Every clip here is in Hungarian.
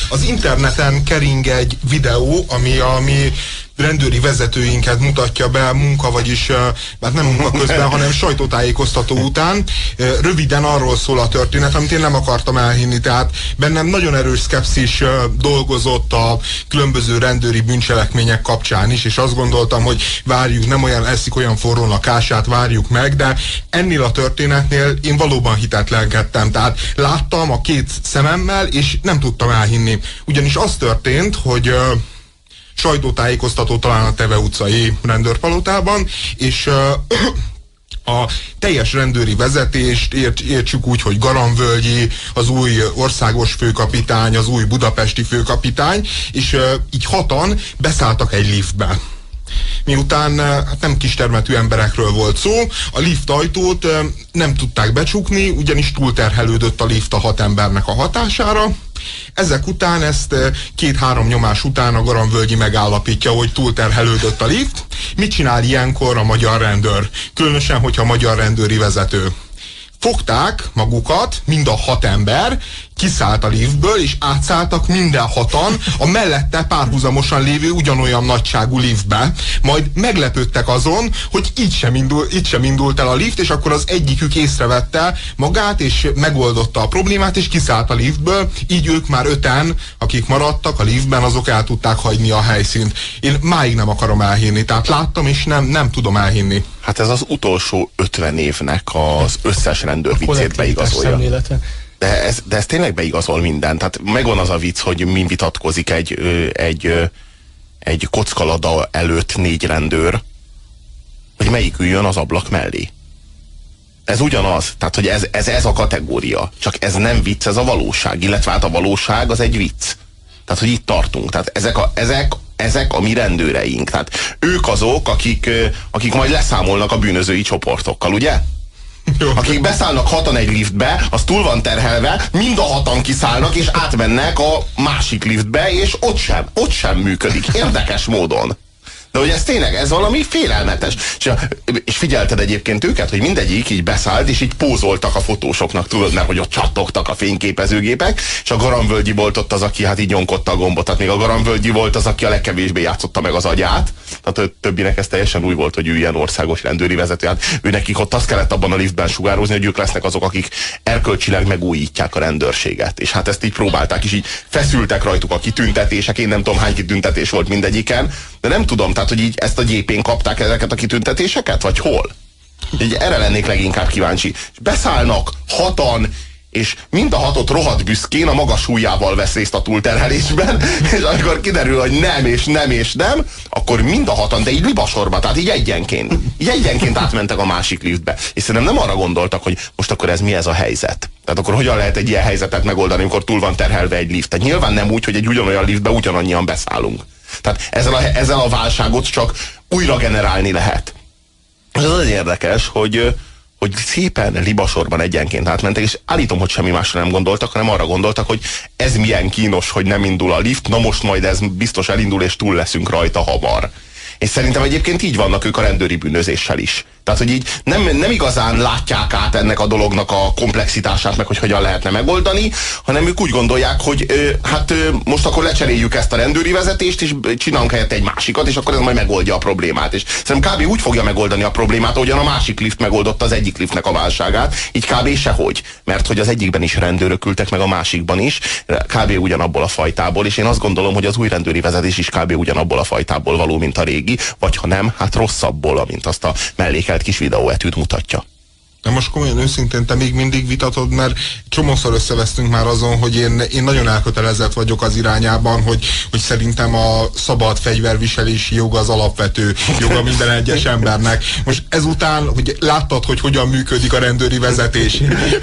Az interneten kering egy videó, ami rendőri vezetőinket mutatja be munka, vagyis hát nem munka közben, hanem sajtótájékoztató után. Röviden arról szól a történet, amit én nem akartam elhinni, tehát bennem nagyon erős szkepszis dolgozott a különböző rendőri bűncselekmények kapcsán is, és azt gondoltam, hogy várjuk, nem olyan eszik olyan forrón a kását, várjuk meg, de ennél a történetnél én valóban hitetlenkedtem, tehát láttam a két szememmel, és nem tudtam elhinni. Ugyanis az történt, hogy sajtótájékoztató talán a Teve utcai rendőrpalotában, és a teljes rendőri vezetést értsük úgy, hogy Garamvölgyi, az új országos főkapitány, az új budapesti főkapitány, és így hatan beszálltak egy liftbe. Miután hát nem kistermetű emberekről volt szó, a lift ajtót nem tudták becsukni, ugyanis túlterhelődött a lift a 6 embernek a hatására. Ezek után ezt 2-3 nyomás után a Garamvölgyi megállapítja, hogy túlterhelődött a lift. Mit csinál ilyenkor a magyar rendőr? Különösen, hogyha magyar rendőri vezető. Fogták magukat, mind a 6 ember, kiszállt a liftből, és átszálltak minden 6-an a mellette párhuzamosan lévő ugyanolyan nagyságú liftbe. Majd meglepődtek azon, hogy így sem indult el a lift, és akkor az egyikük észrevette magát, és megoldotta a problémát, és kiszállt a liftből. Így ők már 5-en, akik maradtak a liftben, azok el tudták hagyni a helyszínt. Én máig nem akarom elhinni, tehát láttam, és nem tudom elhinni. Hát ez az utolsó 50 évnek az összes rendőrviccét beigazolja. De ez tényleg beigazol mindent. Tehát megvan az a vicc, hogy min vitatkozik egy kockalada előtt 4 rendőr, hogy melyik üljön az ablak mellé. Ez ugyanaz. Tehát, hogy ez a kategória. Csak ez nem vicc, ez a valóság. Illetve hát a valóság az egy vicc. Tehát, hogy itt tartunk. Tehát ezek a mi rendőreink. Tehát ők azok, akik majd leszámolnak a bűnözői csoportokkal, ugye? Jó. Akik beszállnak 6-an egy liftbe, az túl van terhelve, mind a 6-an kiszállnak, és átmennek a másik liftbe, és ott sem működik. Érdekes módon. De hogy ez tényleg, ez valami félelmetes. És figyelted egyébként őket, hogy mindegyik így beszállt, és így pózoltak a fotósoknak, tudod, mert hogy ott csattogtak a fényképezőgépek, és a Garamvölgyi volt ott az, aki hát így nyomkodta a gombot. Tehát még a Garamvölgyi volt az, aki a legkevésbé játszotta meg az agyát. Tehát többinek ez teljesen új volt, hogy ő ilyen országos rendőri vezető. Hát őnekik ott azt kellett abban a liftben sugározni, hogy ők lesznek azok, akik erkölcsileg megújítják a rendőrséget. És hát ezt így próbálták, és így feszültek rajtuk a kitüntetések. Én nem tudom, hány kitüntetés volt mindegyiken, de nem tudom, tehát, hogy így ezt a gyépén kapták ezeket a kitüntetéseket, vagy hol? Így erre lennék leginkább kíváncsi. És beszállnak 6-an, és mind a 6-ot rohadt büszkén a magas súlyával vesz részt a túlterhelésben, és amikor kiderül, hogy nem, és nem, és nem, akkor mind a 6-an, de így libasorba, tehát így egyenként átmentek a másik liftbe. És szerintem nem arra gondoltak, hogy most akkor ez mi ez a helyzet. Tehát akkor hogyan lehet egy ilyen helyzetet megoldani, amikor túl van terhelve egy lift. Tehát nyilván nem úgy, hogy egy ugyanolyan liftbe ugyanannyian beszállunk. Tehát ezzel a válságot csak újra generálni lehet. Ez az érdekes, hogy szépen libasorban egyenként átmentek, és állítom, hogy semmi másra nem gondoltak, hanem arra gondoltak, hogy ez milyen kínos, hogy nem indul a lift, na most majd ez biztos elindul, és túl leszünk rajta hamar. És szerintem egyébként így vannak ők a rendőri bűnözéssel is. Tehát, hogy így nem igazán látják át ennek a dolognak a komplexitását, meg hogy hogyan lehetne megoldani, hanem ők úgy gondolják, hogy most akkor lecseréljük ezt a rendőri vezetést, és csinálunk helyette egy másikat, és akkor ez majd megoldja a problémát. És szerintem kb. Úgy fogja megoldani a problémát, ahogyan a másik lift megoldotta az egyik liftnek a válságát, így kb. Sehogy. Mert hogy az egyikben is rendőrök ültek, meg a másikban is, kb. Ugyanabból a fajtából, és én azt gondolom, hogy az új rendőri vezetés is kb. Ugyanabból a fajtából való, mint a régi, vagy ha nem, hát rosszabbból, mint azt a mellékelt kis videóetűt mutatja. De most komolyan őszintén te még mindig vitatod, mert csomószor összevesztünk már azon, hogy én nagyon elkötelezett vagyok az irányában, hogy szerintem a szabad fegyverviselési jog az alapvető joga minden egyes embernek. Most ezután, hogy láttad, hogy hogyan működik a rendőri vezetés,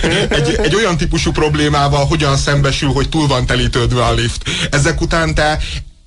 egy olyan típusú problémával hogyan szembesül, hogy túl van telítődve a lift. Ezek után te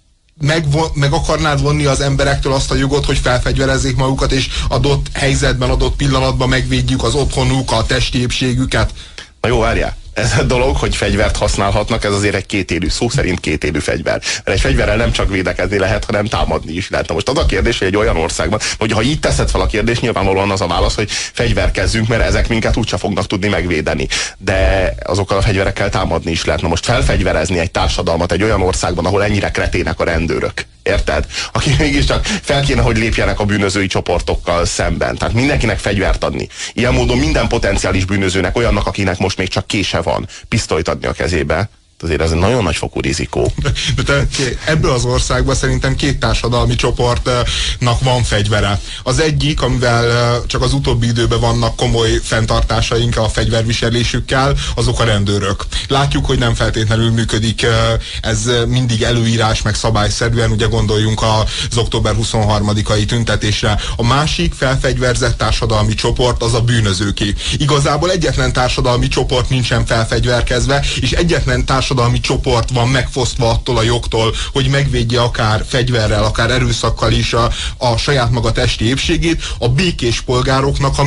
meg akarnád vonni az emberektől azt a jogot, hogy felfegyverezzék magukat, és adott helyzetben, adott pillanatban megvédjük az otthonuk, a testi épségüket? Na jó, várjál. ez a dolog, hogy fegyvert használhatnak, ez azért egy kétélű, szó szerint kétélű fegyver. Mert egy fegyverrel nem csak védekezni lehet, hanem támadni is lehet. Na most az a kérdés, hogy egy olyan országban, hogy ha így teszed fel a kérdést, nyilvánvalóan az a válasz, hogy fegyverkezzünk, mert ezek minket úgyse fognak tudni megvédeni. De azokkal a fegyverekkel támadni is lehet. Na most felfegyverezni egy társadalmat egy olyan országban, ahol ennyire kretének a rendőrök. Érted? Akik mégiscsak fel kéne, hogy lépjenek a bűnözői csoportokkal szemben. Tehát mindenkinek fegyvert adni. Ilyen módon minden potenciális bűnözőnek, olyannak, akinek most még csak kése van, pisztolyt adni a kezébe. Azért ez egy nagyon nagy fokú rizikó. De ebből az országban szerintem két társadalmi csoportnak van fegyvere. Az egyik, amivel csak az utóbbi időben vannak komoly fenntartásaink a fegyverviselésükkel, azok a rendőrök. Látjuk, hogy nem feltétlenül működik ez mindig előírás, meg szabályszerűen, ugye gondoljunk az október 23-ai tüntetésre. A másik felfegyverzett társadalmi csoport az a bűnözőké. Igazából egyetlen társadalmi csoport nincsen felfegyverkezve, és egyetlen társadalmi csoport van megfosztva attól a jogtól, hogy megvédje akár fegyverrel, akár erőszakkal is a saját maga testi épségét, a békés polgároknak a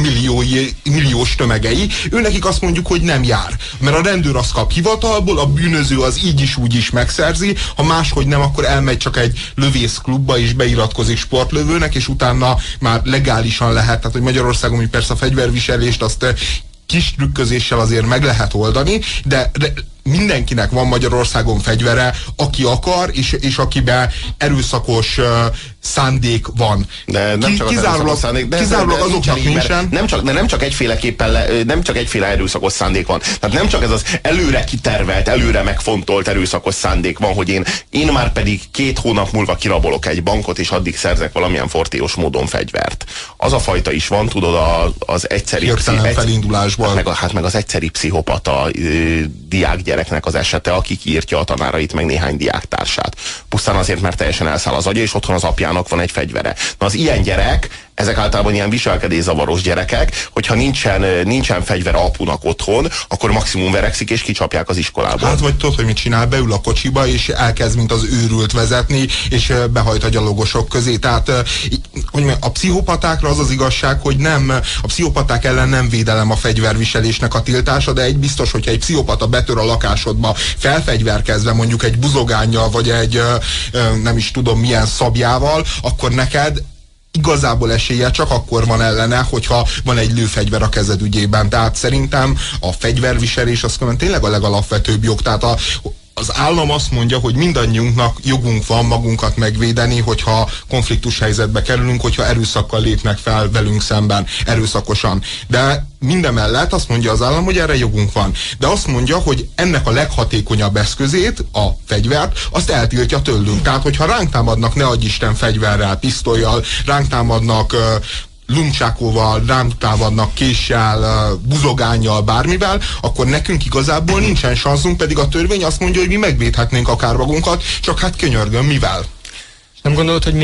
milliós tömegei. Őnekik azt mondjuk, hogy nem jár. Mert a rendőr azt kap hivatalból, a bűnöző az így is úgy is megszerzi, ha máshogy nem, akkor elmegy csak egy lövészklubba és beiratkozik sportlövőnek, és utána már legálisan lehet. Tehát, hogy Magyarországon mi persze a fegyverviselést azt kis trükközéssel azért meg lehet oldani, de mindenkinek van Magyarországon fegyvere, aki akar, és akiben erőszakos szándék van. De nem csak kizárólag azoknak nincsen. Nem csak egyféleképpen, nem csak egyféle erőszakos szándék van. Tehát nem csak ez az előre kitervelt, előre megfontolt erőszakos szándék van, hogy én már pedig 2 hónap múlva kirabolok egy bankot, és addig szerzek valamilyen fortélyos módon fegyvert. Az a fajta is van, tudod, az egyszeri felindulásból. Meg az egyszeri pszichopata diákgyereknek az esete, aki kiírtja a tanárait, meg néhány diáktársát. Pusztán azért, mert teljesen elszáll az agya, és otthon az apjának van egy fegyvere. Na az ilyen gyerek, ezek általában ilyen viselkedészavaros gyerekek, hogyha nincsen fegyvere apunak otthon, akkor maximum verekszik, és kicsapják az iskolából. Hát vagy tudod, hogy mit csinál? Beül a kocsiba, és elkezd, mint az őrült vezetni, és behajt a gyalogosok közé. Tehát hogy a pszichopatákra az az igazság, hogy nem, a pszichopaták ellen nem védelem a fegyverviselésnek a tiltása, de egy biztos, hogyha egy pszichopata betör a lakásodba, felfegyverkezve mondjuk egy buzogánnyal, vagy egy nem is tudom milyen szabjával, akkor neked igazából esélye csak akkor van ellene, hogyha van egy lőfegyver a kezed ügyében. Tehát szerintem a fegyverviselés az tényleg a legalapvetőbb jog. Tehát az állam azt mondja, hogy mindannyiunknak jogunk van magunkat megvédeni, hogyha konfliktus helyzetbe kerülünk, hogyha erőszakkal lépnek fel velünk szemben, erőszakosan. De mindemellett azt mondja az állam, hogy erre jogunk van. De azt mondja, hogy ennek a leghatékonyabb eszközét, a fegyvert, azt eltiltja tőlünk. Tehát, hogyha ránk támadnak, ne adj Isten, fegyverrel, pisztollyal, ránk támadnak luncsákóval, ránk támadnak késsel, buzogánnyal, bármivel, akkor nekünk igazából nincsen sanszunk, pedig a törvény azt mondja, hogy mi megvédhetnénk akár magunkat, csak hát könyörgöm, mivel? Nem gondolod, hogy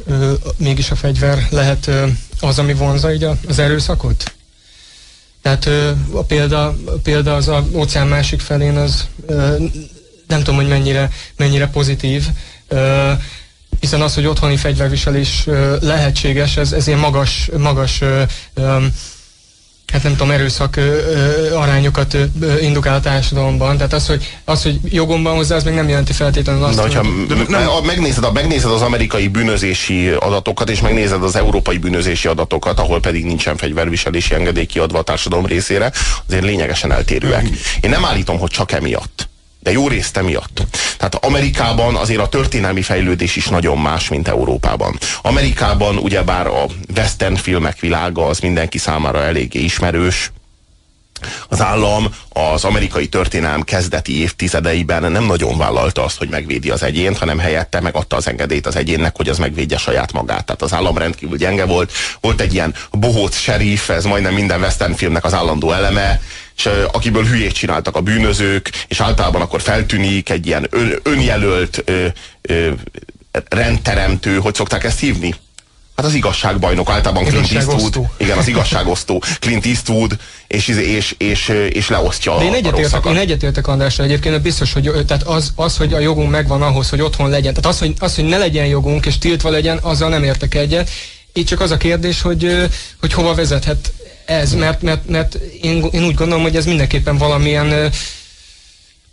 mégis a fegyver lehet az, ami vonzza így az erőszakot? Tehát a példa az az óceán másik felén, az nem tudom, hogy mennyire pozitív, hiszen az, hogy otthoni fegyverviselés lehetséges, ez ilyen magas hát nem tudom, erőszak arányokat indukál a társadalomban. Tehát az, hogy jogom van hozzá, az még nem jelenti feltétlenül azt, hogy... megnézed az amerikai bűnözési adatokat, és megnézed az európai bűnözési adatokat, ahol pedig nincsen fegyverviselési engedély kiadva a társadalom részére, azért lényegesen eltérőek. Én nem állítom, hogy csak emiatt, de jó részt emiatt. Tehát Amerikában azért a történelmi fejlődés is nagyon más, mint Európában. Amerikában ugyebár a western filmek világa az mindenki számára eléggé ismerős. Az állam az amerikai történelem kezdeti évtizedeiben nem nagyon vállalta azt, hogy megvédi az egyént, hanem helyette megadta az engedélyt az egyénnek, hogy az megvédje saját magát. Tehát az állam rendkívül gyenge volt. Volt egy ilyen bohóc sheriff, ez majdnem minden western filmnek az állandó eleme, és akiből hülyét csináltak a bűnözők, és általában akkor feltűnik egy ilyen önjelölt rendteremtő, hogy szokták ezt hívni? Hát az igazságbajnok, általában Clint Eastwood. Igen, az igazságosztó Clint Eastwood, és leosztja a rosszakat. Én egyetértek Andrással egyébként, biztos, hogy tehát az, hogy a jogunk megvan ahhoz, hogy otthon legyen. Tehát az, hogy ne legyen jogunk, és tiltva legyen, azzal nem értek egyet. Így csak az a kérdés, hogy hova vezethet ez, mert én úgy gondolom, hogy ez mindenképpen valamilyen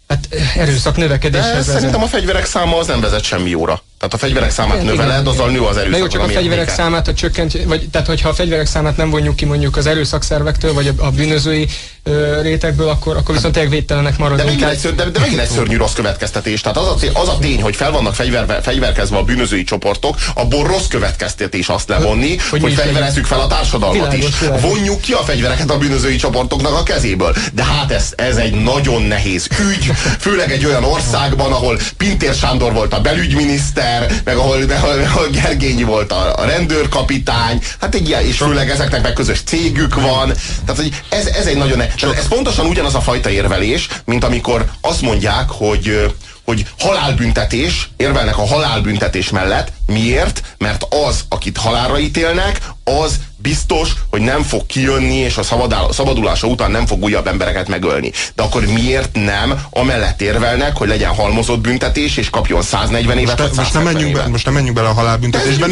Hát erőszak növekedéshez. Szerintem a fegyverek száma az nem vezet semmi jóra. Tehát a fegyverek számát növeled, azzal nő az erőszak. De jó, csak a fegyverek számát, ha csökkent, vagy tehát hogyha a fegyverek számát nem vonjuk ki mondjuk az erőszakszervektől, vagy a bűnözői rétegből, akkor viszont tényleg védtelenek maradunk. De megint egy szörnyű rossz következtetés. Tehát az a tény, hogy fel vannak fegyverkezve a bűnözői csoportok, abból rossz következtetés azt levonni, hogy fegyverezzük fel a társadalmat is. Vonjuk ki a fegyvereket a bűnözői csoportoknak a kezéből. De hát ez egy nagyon nehéz ügy, főleg egy olyan országban, ahol Pintér Sándor volt a belügyminiszter, meg ahol Gergényi volt a rendőrkapitány, hát egy ilyen, és főleg ezeknek meg közös cégük van. Tehát, hogy ez egy nagyon... Ez pontosan ugyanaz a fajta érvelés, mint amikor azt mondják, hogy halálbüntetés, érvelnek a halálbüntetés mellett. Miért? Mert az, akit halálra ítélnek, az biztos, hogy nem fog kijönni, és a szabadulása után nem fog újabb embereket megölni. De akkor miért nem amellett érvelnek, hogy legyen halmozott büntetés, és kapjon 140 évet, vagy 170 évet? Most nem menjünk bele a halálbüntetésbe.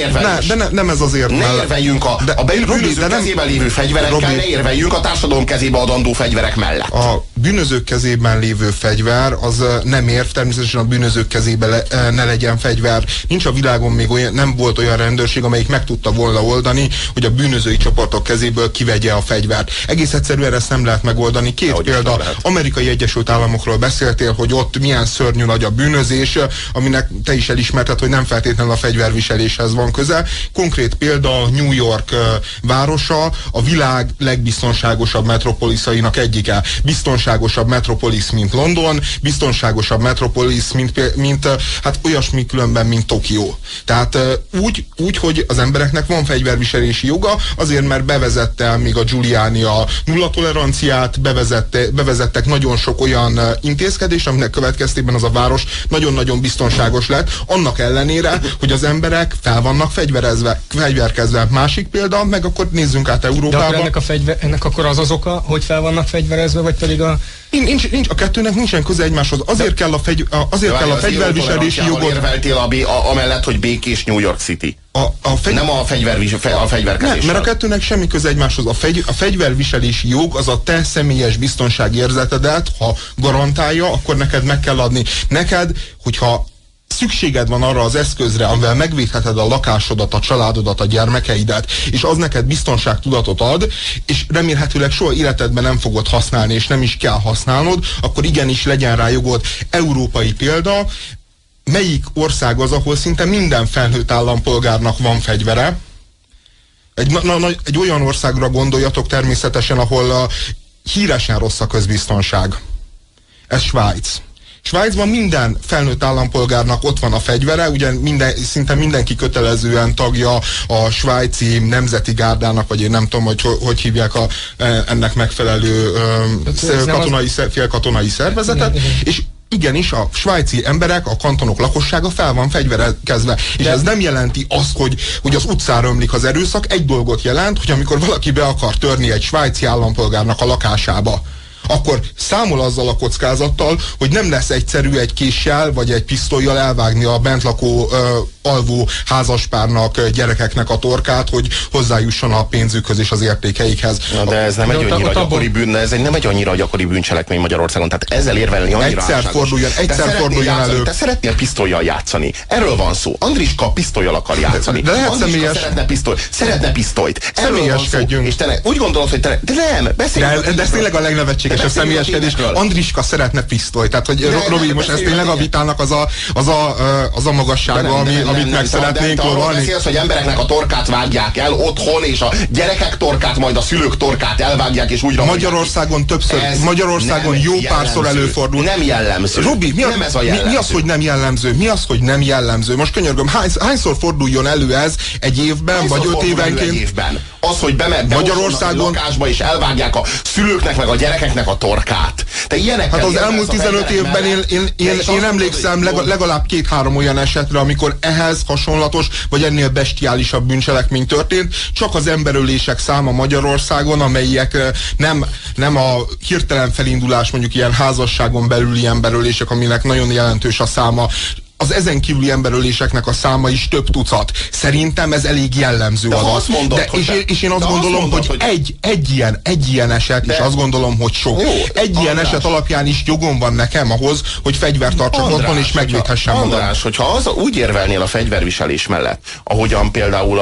Nem ez azért. Ne érveljünk a bűnözők kezében lévő fegyverekkel, ne érveljünk a társadalom kezébe adandó fegyverek mellett. A bűnözők kezében lévő fegyver, az nem érv, természetesen a bűnözők kezében ne legyen fegyver. Nincs a világon még olyan, nem volt olyan rendőrség, amelyik meg tudta volna oldani, hogy a bűnözői csoportok kezéből kivegye a fegyvert. Egész egyszerűen ezt nem lehet megoldani. Két példa, Amerikai Egyesült Államokról beszéltél, hogy ott milyen szörnyű nagy a bűnözés, aminek te is elismerted, hogy nem feltétlenül a fegyverviseléshez van köze. Konkrét példa New York városa, a világ legbiztonságosabb metropoliszainak egyike. Biztonságosabb metropolisz, mint London, biztonságosabb metropolisz, mint hát olyasmi különben, mint Tokió. Tehát úgy, hogy az embereknek van fegyverviselési joga, azért, mert bevezette még a Giuliani a nulla toleranciát, bevezettek nagyon sok olyan intézkedést, aminek következtében az a város nagyon-nagyon biztonságos lett, annak ellenére, hogy az emberek fel vannak fegyverkezve. Másik példa, meg akkor nézzünk át Európába. De akkor ennek akkor az oka, hogy fel vannak fegyverezve, vagy pedig a... Nincs, a kettőnek nincsen köze egymáshoz. Azért kell a fegyverviselési jogot... Érveltél amellett, hogy békés New York City. Nem a fegyverkezéssel. Mert a kettőnek semmi köze egymáshoz. A fegyverviselési jog az a te személyes biztonságérzetedet, ha garantálja, akkor neked meg kell adni. Neked, hogyha szükséged van arra az eszközre, amivel megvédheted a lakásodat, a családodat, a gyermekeidet, és az neked biztonságtudatot ad, és remélhetőleg soha életedben nem fogod használni, és nem is kell használnod, akkor igenis legyen rá jogod. Európai példa, melyik ország az, ahol szinte minden felnőtt állampolgárnak van fegyvere? Egy olyan országra gondoljatok természetesen, ahol híresen rossz a közbiztonság. Ez Svájc. Svájcban minden felnőtt állampolgárnak ott van a fegyvere, ugye szinte mindenki kötelezően tagja a svájci nemzeti gárdának, vagy én nem tudom, hogy hívják ennek megfelelő félkatonai szervezetet, és igenis a svájci emberek, a kantonok lakossága fel van fegyverkezve. És ez nem jelenti azt, hogy az utcára ömlik az erőszak. Egy dolgot jelent, hogy amikor valaki be akar törni egy svájci állampolgárnak a lakásába, akkor számol azzal a kockázattal, hogy nem lesz egyszerű egy késsel vagy egy pisztollyal elvágni a bent lakó alvó házaspárnak, gyerekeknek a torkát, hogy hozzájusson a pénzükhöz és az értékeikhez. Na, de ez nem egy annyira gyakori bűn, ez nem egy annyira gyakori bűncselekmény Magyarországon, tehát ezzel érvelni annyira egyszer forduljon elő. Te szeretnél pisztollyal játszani. Erről van szó. Andriska pisztollyal akar játszani. De lehet személyes. Szeretne pisztolyt. Személyeskedjünk. És te úgy gondolod, hogy te... De nem, beszéljünk. De ez tényleg a legnevetségesebb személyeskedés. Andriska szeretne pisztolyt. Tehát, hogy Robi, most ez tényleg a vitának az a magassága, amit meg szeretnénk lovagolni. Beszélsz, hogy embereknek a torkát vágják el otthon, és a gyerekek torkát, majd a szülők torkát elvágják, és úgy Magyarországon többször, Magyarországon jó párszor előfordul. Nem jellemző. Robi, mi az, hogy nem jellemző? Mi az, hogy nem jellemző? Most könyörgöm, hányszor forduljon elő ez egy évben, vagy 5 évenként? Az, hogy Magyarországon lakásba és elvágják a szülőknek meg a gyerekeknek a torkát. Te ilyenekkel hát az elmúlt 15 évben én emlékszem legalább 2-3 olyan esetre, amikor ehhez hasonlatos, vagy ennél bestiálisabb bűncselekmény történt. Csak az emberölések száma Magyarországon, amelyek nem a hirtelen felindulás, mondjuk ilyen házasságon belüli emberölések, aminek nagyon jelentős a száma. az ezen kívüli emberöléseknek a száma is több tucat. Szerintem ez elég jellemző adat. És én azt gondolom, hogy egy ilyen eset, és azt gondolom, hogy sok. Jó, egy ilyen eset alapján is jogom van nekem ahhoz, hogy fegyvert tartsak otthon, és megvédhessem magam. András, hogyha úgy érvelnél a fegyverviselés mellett, ahogyan például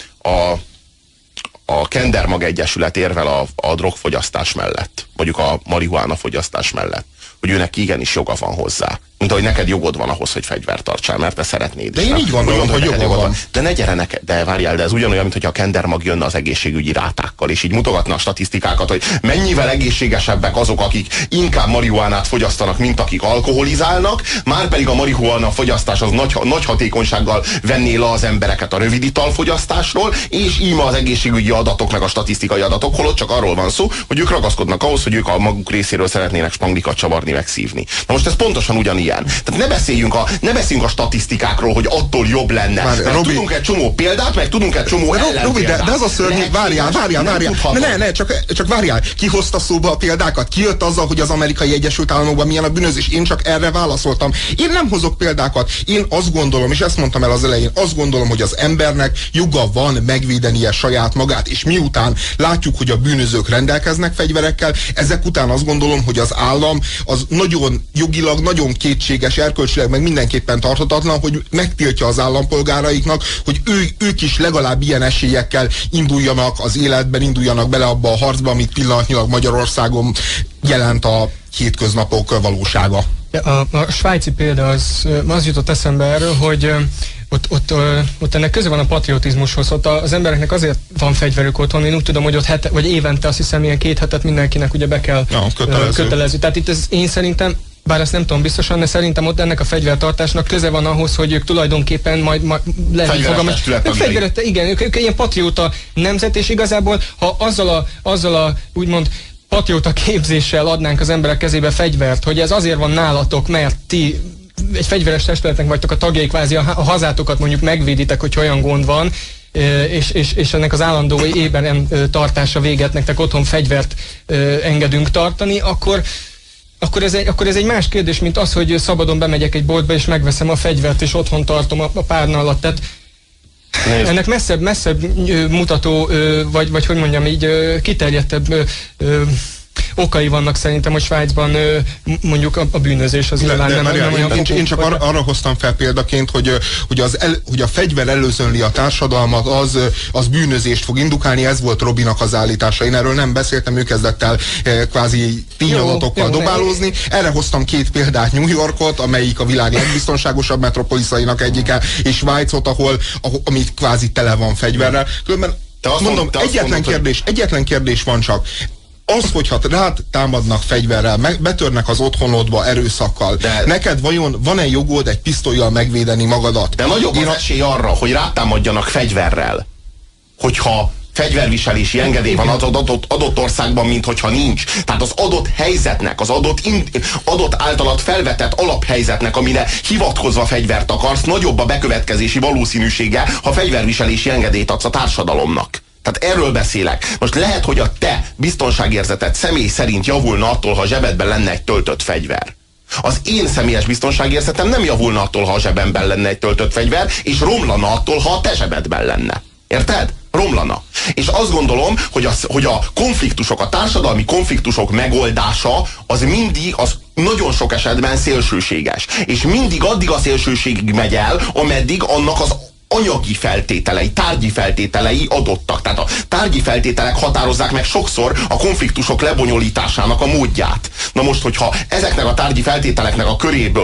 a Kendermag Egyesület érvel a drogfogyasztás mellett, mondjuk a marihuána fogyasztás mellett, hogy őnek igenis joga van hozzá. Mint ahogy neked jogod van ahhoz, hogy fegyvert tartsál, mert te szeretnéd. De én így gondolom, hogy jogod van. De ne gyere neked, de várjál, de ez ugyanolyan, mint hogyha a Kendermag jönne az egészségügyi rátákkal, és így mutogatna a statisztikákat, hogy mennyivel egészségesebbek azok, akik inkább marihuánát fogyasztanak, mint akik alkoholizálnak, márpedig a marihuána fogyasztás az nagy hatékonysággal venné le az embereket a rövid italfogyasztásról, és íme az egészségügyi adatok, meg a statisztikai adatok, holott csak arról van szó, hogy ők ragaszkodnak ahhoz, hogy ők a maguk részéről szeretnének spanglikat csavarni, meg szívni. Na most ez pontosan ugyanilyen. Tehát ne beszéljünk a statisztikákról, hogy attól jobb lenne. Mert Robi, tudunk egy csomó példát, meg tudunk egy csomó ellenpéldát. Robi, de az a szörnyű, várjál. Csak várjál. Ki hozta szóba a példákat? Ki jött azzal, hogy az Amerikai Egyesült Államokban milyen a bűnözés? Én csak erre válaszoltam. Én nem hozok példákat. Én azt gondolom, és ezt mondtam el az elején, azt gondolom, hogy az embernek joga van megvédenie saját magát, és miután látjuk, hogy a bűnözők rendelkeznek fegyverekkel, ezek után azt gondolom, hogy az állam az nagyon jogilag, nagyon kétséges, erkölcsileg meg mindenképpen tarthatatlan, hogy megtiltja az állampolgáraiknak, hogy ők is legalább ilyen esélyekkel induljanak az életben, induljanak bele abba a harcba, amit pillanatnyilag Magyarországon jelent a hétköznapok valósága. A svájci példa az jutott eszembe erről, hogy ott ennek köze van a patriotizmushoz, ott az embereknek azért van fegyverük otthon, én úgy tudom, hogy ott vagy évente azt hiszem ilyen 2 hetet mindenkinek ugye be kell kötelező. Tehát itt én szerintem, bár ezt nem tudom biztosan, de szerintem ott ennek a fegyvertartásnak köze van ahhoz, hogy ők tulajdonképpen majd lehet fegyveres, igen, ők ilyen patrióta nemzet, és igazából ha azzal a úgymond patrióta képzéssel adnánk az emberek kezébe fegyvert, hogy ez azért van nálatok, mert ti egy fegyveres testületnek vagytok a tagjai, kvázi a hazátokat mondjuk megvéditek, hogy olyan gond van, és ennek az állandó éberen tartása véget nektek otthon fegyvert engedünk tartani, akkor ez egy más kérdés, mint az, hogy szabadon bemegyek egy boltba, és megveszem a fegyvert, és otthon tartom a párna alatt. Tehát ennek messzebb mutató, vagy hogy mondjam így, kiterjedtebb okai vannak szerintem, hogy Svájcban mondjuk a bűnözés az nem olyan. Én csak arra hoztam fel példaként, hogy a fegyver előzönli a társadalmat, az bűnözést fog indukálni, ez volt Robinak az állítása. Én erről nem beszéltem, ő kezdett el kvázi tényadatokkal dobálózni. Erre hoztam 2 példát, New Yorkot, amelyik a világ legbiztonságosabb metropoliszainak egyike, és Svájcot, amit kvázi tele van fegyverrel. Különben mondom, egyetlen kérdés van csak. Az, hogyha rád támadnak fegyverrel, betörnek az otthonodba erőszakkal, neked vajon van-e jogod egy pisztollyal megvédeni magadat? De nagyobb az esély arra, hogy rátámadjanak fegyverrel, hogyha fegyverviselési engedély van az adott országban, mint hogyha nincs. Tehát az adott helyzetnek, az adott általad felvetett alaphelyzetnek, amire hivatkozva fegyvert akarsz, nagyobb a bekövetkezési valószínűsége, ha fegyverviselési engedélyt adsz a társadalomnak. Tehát erről beszélek. Most lehet, hogy a te biztonságérzeted személy szerint javulna attól, ha a zsebedben lenne egy töltött fegyver. Az én személyes biztonságérzetem nem javulna attól, ha a zsebemben lenne egy töltött fegyver, és romlana attól, ha a te zsebedben lenne. Érted? Romlana. És azt gondolom, hogy a konfliktusok, a társadalmi konfliktusok megoldása az mindig, az nagyon sok esetben szélsőséges. És mindig addig a szélsőségig megy el, ameddig annak az anyagi feltételei, tárgyi feltételei adottak. Tehát a tárgyi feltételek határozzák meg sokszor a konfliktusok lebonyolításának a módját. Na most, hogyha ezeknek a tárgyi feltételeknek a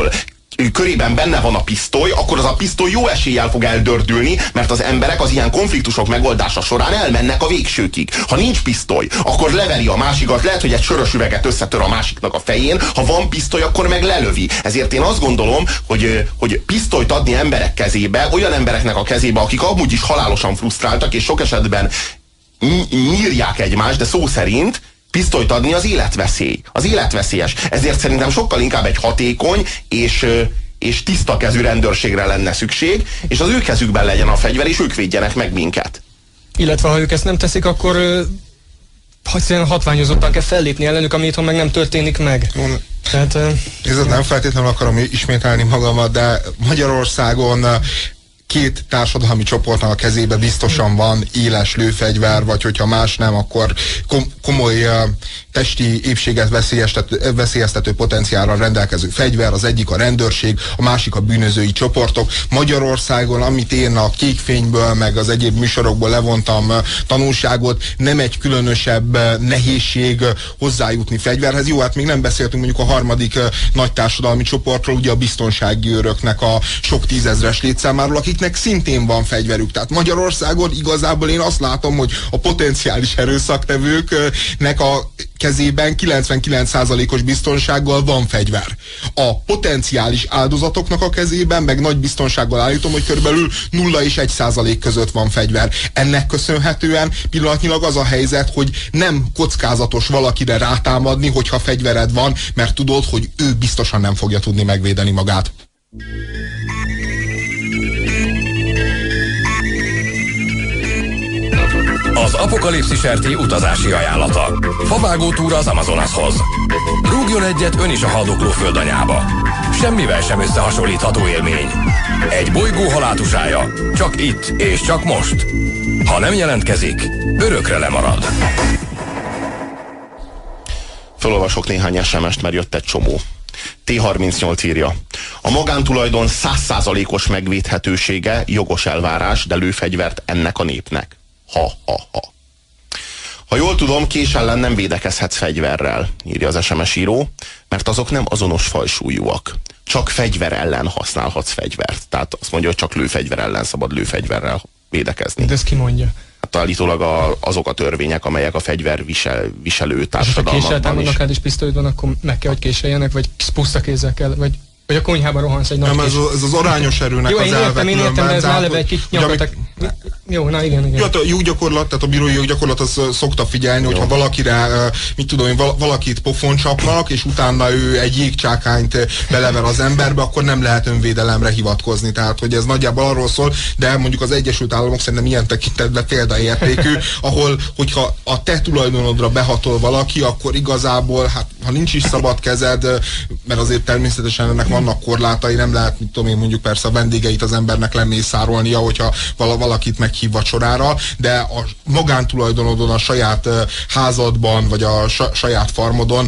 körében benne van a pisztoly, akkor az a pisztoly jó eséllyel fog eldördülni, mert az emberek az ilyen konfliktusok megoldása során elmennek a végsőkig. Ha nincs pisztoly, akkor leveri a másikat, lehet, hogy egy sörös üveget összetör a másiknak a fején, ha van pisztoly, akkor meg lelövi. Ezért én azt gondolom, hogy pisztolyt adni emberek kezébe, olyan embereknek a kezébe, akik amúgy is halálosan frusztráltak, és sok esetben nyírják egymást, de szó szerint pisztolyt adni az életveszély. Az életveszélyes. Ezért szerintem sokkal inkább egy hatékony és tiszta kezű rendőrségre lenne szükség, és az ő kezükben legyen a fegyver, és ők védjenek meg minket. Illetve ha ők ezt nem teszik, akkor hatványozottan kell fellépni ellenük, ami itthon meg nem történik meg. Tehát, ez nem feltétlenül akarom ismételni magamat, de Magyarországon két társadalmi csoportnak a kezébe biztosan van éles lőfegyver, vagy hogyha más nem, akkor komoly testi épséget veszélyeztető potenciálra rendelkező fegyver, az egyik a rendőrség, a másik a bűnözői csoportok. Magyarországon, amit én a Kékfényből, meg az egyéb műsorokból levontam tanulságot, nem egy különösebb nehézség hozzájutni fegyverhez. Jó, hát még nem beszéltünk mondjuk a harmadik nagy társadalmi csoportról, ugye a biztonsági őröknek a sok tízezres létszámáról, akiknek szintén van fegyverük. Tehát Magyarországon igazából én azt látom, hogy a potenciális erőszaktevőknek a kezében 99%-os biztonsággal van fegyver. A potenciális áldozatoknak a kezében meg nagy biztonsággal állítom, hogy körülbelül 0 és 1% között van fegyver. Ennek köszönhetően pillanatnyilag az a helyzet, hogy nem kockázatos valakire rátámadni, hogyha fegyvered van, mert tudod, hogy ő biztosan nem fogja tudni megvédeni magát. Az Apokalipszis RT utazási ajánlata. Favágó túra az Amazonashoz. Rúgjon egyet ön is a haldokló földanyába. Semmivel sem összehasonlítható élmény. Egy bolygó halátusája. Csak itt és csak most. Ha nem jelentkezik, örökre lemarad. Felolvasok néhány SMS-t, mert jött egy csomó. T38 írja. A magántulajdon 100%-os megvédhetősége jogos elvárás, de lőfegyvert ennek a népnek. Ha jól tudom, kés ellen nem védekezhetsz fegyverrel, írja az SMS író, mert azok nem azonos fajsúlyúak. Csak fegyver ellen használhatsz fegyvert. Tehát azt mondja, hogy csak lőfegyver ellen szabad lőfegyverrel védekezni. De ezt ki mondja? Hát állítólag azok a törvények, amelyek a fegyverviselő társadalmakban is. Ha késsel támadnak át és pisztolyod van, akkor meg kell, hogy késeljenek, vagy puszta kézzel kell, vagy a konyhában rohansz egy nagy nem, ez az arányos erőnek jó, az elve. Jó, én értem, de ez eleve egy kinyomtatok. Jó, na igen. Jó, a joggyakorlat, tehát a bírói joggyakorlat az szokta figyelni, hogyha valakire, mit tudom én, valakit pofon csapnak, és utána ő egy jégcsákányt belever az emberbe, akkor nem lehet önvédelemre hivatkozni. Tehát, hogy ez nagyjából arról szól, de mondjuk az Egyesült Államok szerintem ilyen tekintetben példaértékű, ahol, hogyha a te tulajdonodra behatol valaki, akkor igazából, hát ha nincs is szabad kezed, mert azért természetesen ennek vannak korlátai, nem lehet, mit tudom én, mondjuk persze a vendégeit az embernek lemészárolnia, hogyha valakit meghív vacsorára, de a magántulajdonodon, a saját házadban, vagy a saját farmodon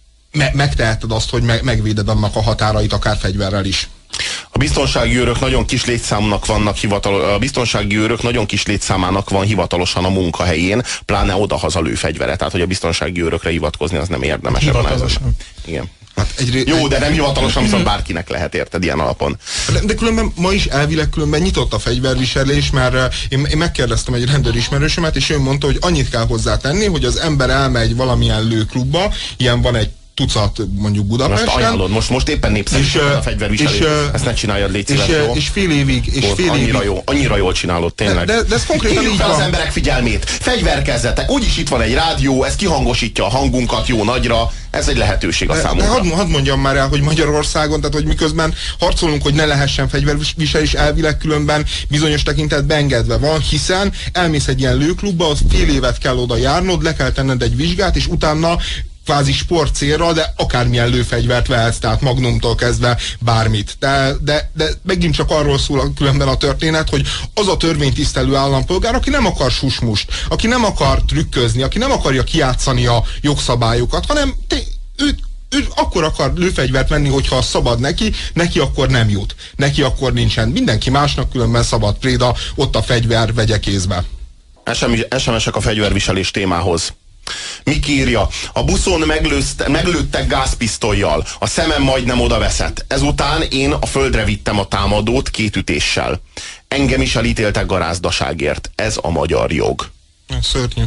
megteheted azt, hogy megvéded annak a határait, akár fegyverrel is. A biztonsági őrök nagyon kis létszámnak vannak a biztonsági őrök nagyon kis létszámának van hivatalosan a munkahelyén, pláne odahaza lőfegyvere, tehát hogy a biztonsági őrökre hivatkozni az nem érdemes. Hivatalosan. Igen. Hát jó, de nem hivatalosan, viszont bárkinek lehet, érted, ilyen alapon. De különben ma is elvileg különben nyitott a fegyverviselés, mert én megkérdeztem egy rendőrismerősömet, és ő mondta, hogy annyit kell hozzátenni, hogy az ember elmegy valamilyen lőklubba, ilyen van egy tucat mondjuk Budapesten. Most ajánlod, most éppen népszerűség a fegyverviselés. Ezt ne csináljad, légy szíves, jó? És fél évig. Annyira jól csinálod, tényleg. De ez konkrétan így fel az emberek figyelmét. Fegyverkezzetek. Úgyis itt van egy rádió, ez kihangosítja a hangunkat jó nagyra. Ez egy lehetőség a számunkra. Hadd mondjam már el, hogy Magyarországon, tehát hogy miközben harcolunk, hogy ne lehessen fegyverviselés, elvileg különben bizonyos tekintetben engedve van, hiszen elmész egy ilyen lőklubba, az fél évet kell oda járnod, le kell tenned egy vizsgát, és utána kvázi sport célra, de akármilyen lőfegyvert vehetsz, tehát magnumtól kezdve bármit. De megint csak arról szól különben a történet, hogy az a törvénytisztelő állampolgár, aki nem akar susmust, aki nem akar trükközni, aki nem akarja kijátszani a jogszabályokat, hanem ő akkor akar lőfegyvert venni, hogyha szabad neki akkor nem jut. Neki akkor nincsen. Mindenki másnak különben szabad préda, ott a fegyver, vegye kézbe. SMS-ek a fegyverviselés témához. Miki írja, a buszon meglőttek gázpisztollyal, a szemem majdnem odaveszett. Ezután én a földre vittem a támadót 2 ütéssel. Engem is elítéltek garázdaságért. Ez a magyar jog. Szörnyű.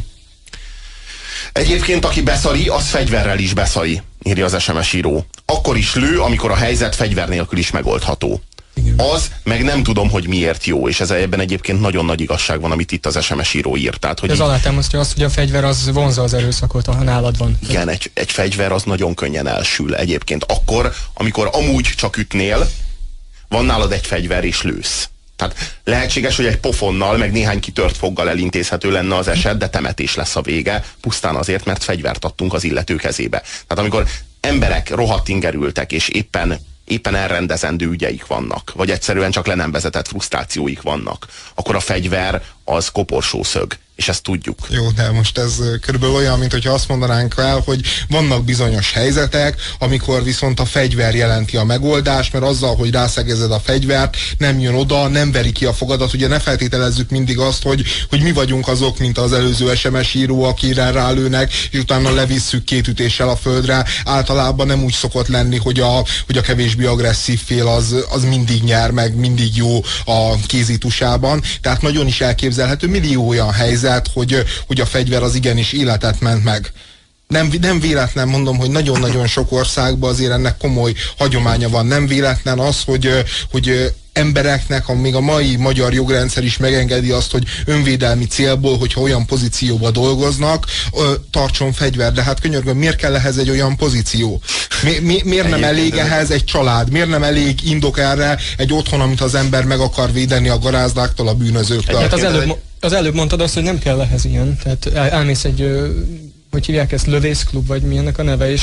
Egyébként, aki beszari, az fegyverrel is beszari, írja az SMS író. Akkor is lő, amikor a helyzet fegyver nélkül is megoldható. Igen. Az, meg nem tudom, hogy miért jó, és ebben egyébként nagyon nagy igazság van, amit itt az SMS író írt. Tehát, hogy ez alátámasztja azt, hogy a fegyver az vonzza az erőszakot, ha nálad van. Igen, egy fegyver az nagyon könnyen elsül egyébként. Akkor, amikor amúgy csak ütnél, van nálad egy fegyver és lősz. Tehát lehetséges, hogy egy pofonnal, meg néhány kitört foggal elintézhető lenne az eset, de temetés lesz a vége, pusztán azért, mert fegyvert adtunk az illető kezébe. Tehát amikor emberek rohadt ingerültek, és éppen elrendezendő ügyeik vannak, vagy egyszerűen csak le nem vezetett frusztrációik vannak, akkor a fegyver az koporsószög, és ezt tudjuk. Jó, de most ez körülbelül olyan, mint hogyha azt mondanánk el, hogy vannak bizonyos helyzetek, amikor viszont a fegyver jelenti a megoldást, mert azzal, hogy rászegezed a fegyvert, nem jön oda, nem veri ki a fogadat. Ugye ne feltételezzük mindig azt, hogy mi vagyunk azok, mint az előző SMS író, akire rálőnek, és utána levisszük 2 ütéssel a földre. Általában nem úgy szokott lenni, hogy a kevésbé agresszív fél az mindig nyer, meg mindig jó a kézitusában. Tehát nagyon is elképzelhető millió olyan helyzet, hogy a fegyver az igenis életet ment meg. Nem véletlen, mondom, hogy nagyon-nagyon sok országban azért ennek komoly hagyománya van. Nem véletlen az, hogy embereknek, még a mai magyar jogrendszer is megengedi azt, hogy önvédelmi célból, hogyha olyan pozícióba dolgoznak, tartson fegyver. De hát könyörgöm, miért kell ehhez egy olyan pozíció? Miért nem elég ehhez egy család? Miért nem elég indok erre egy otthon, amit az ember meg akar védeni a garázdáktól, a bűnözőktől? Hát az előbb mondtad azt, hogy nem kell ehhez ilyen. Tehát elmész egy, hogy hívják ezt, lövészklub, vagy mi ennek a neve,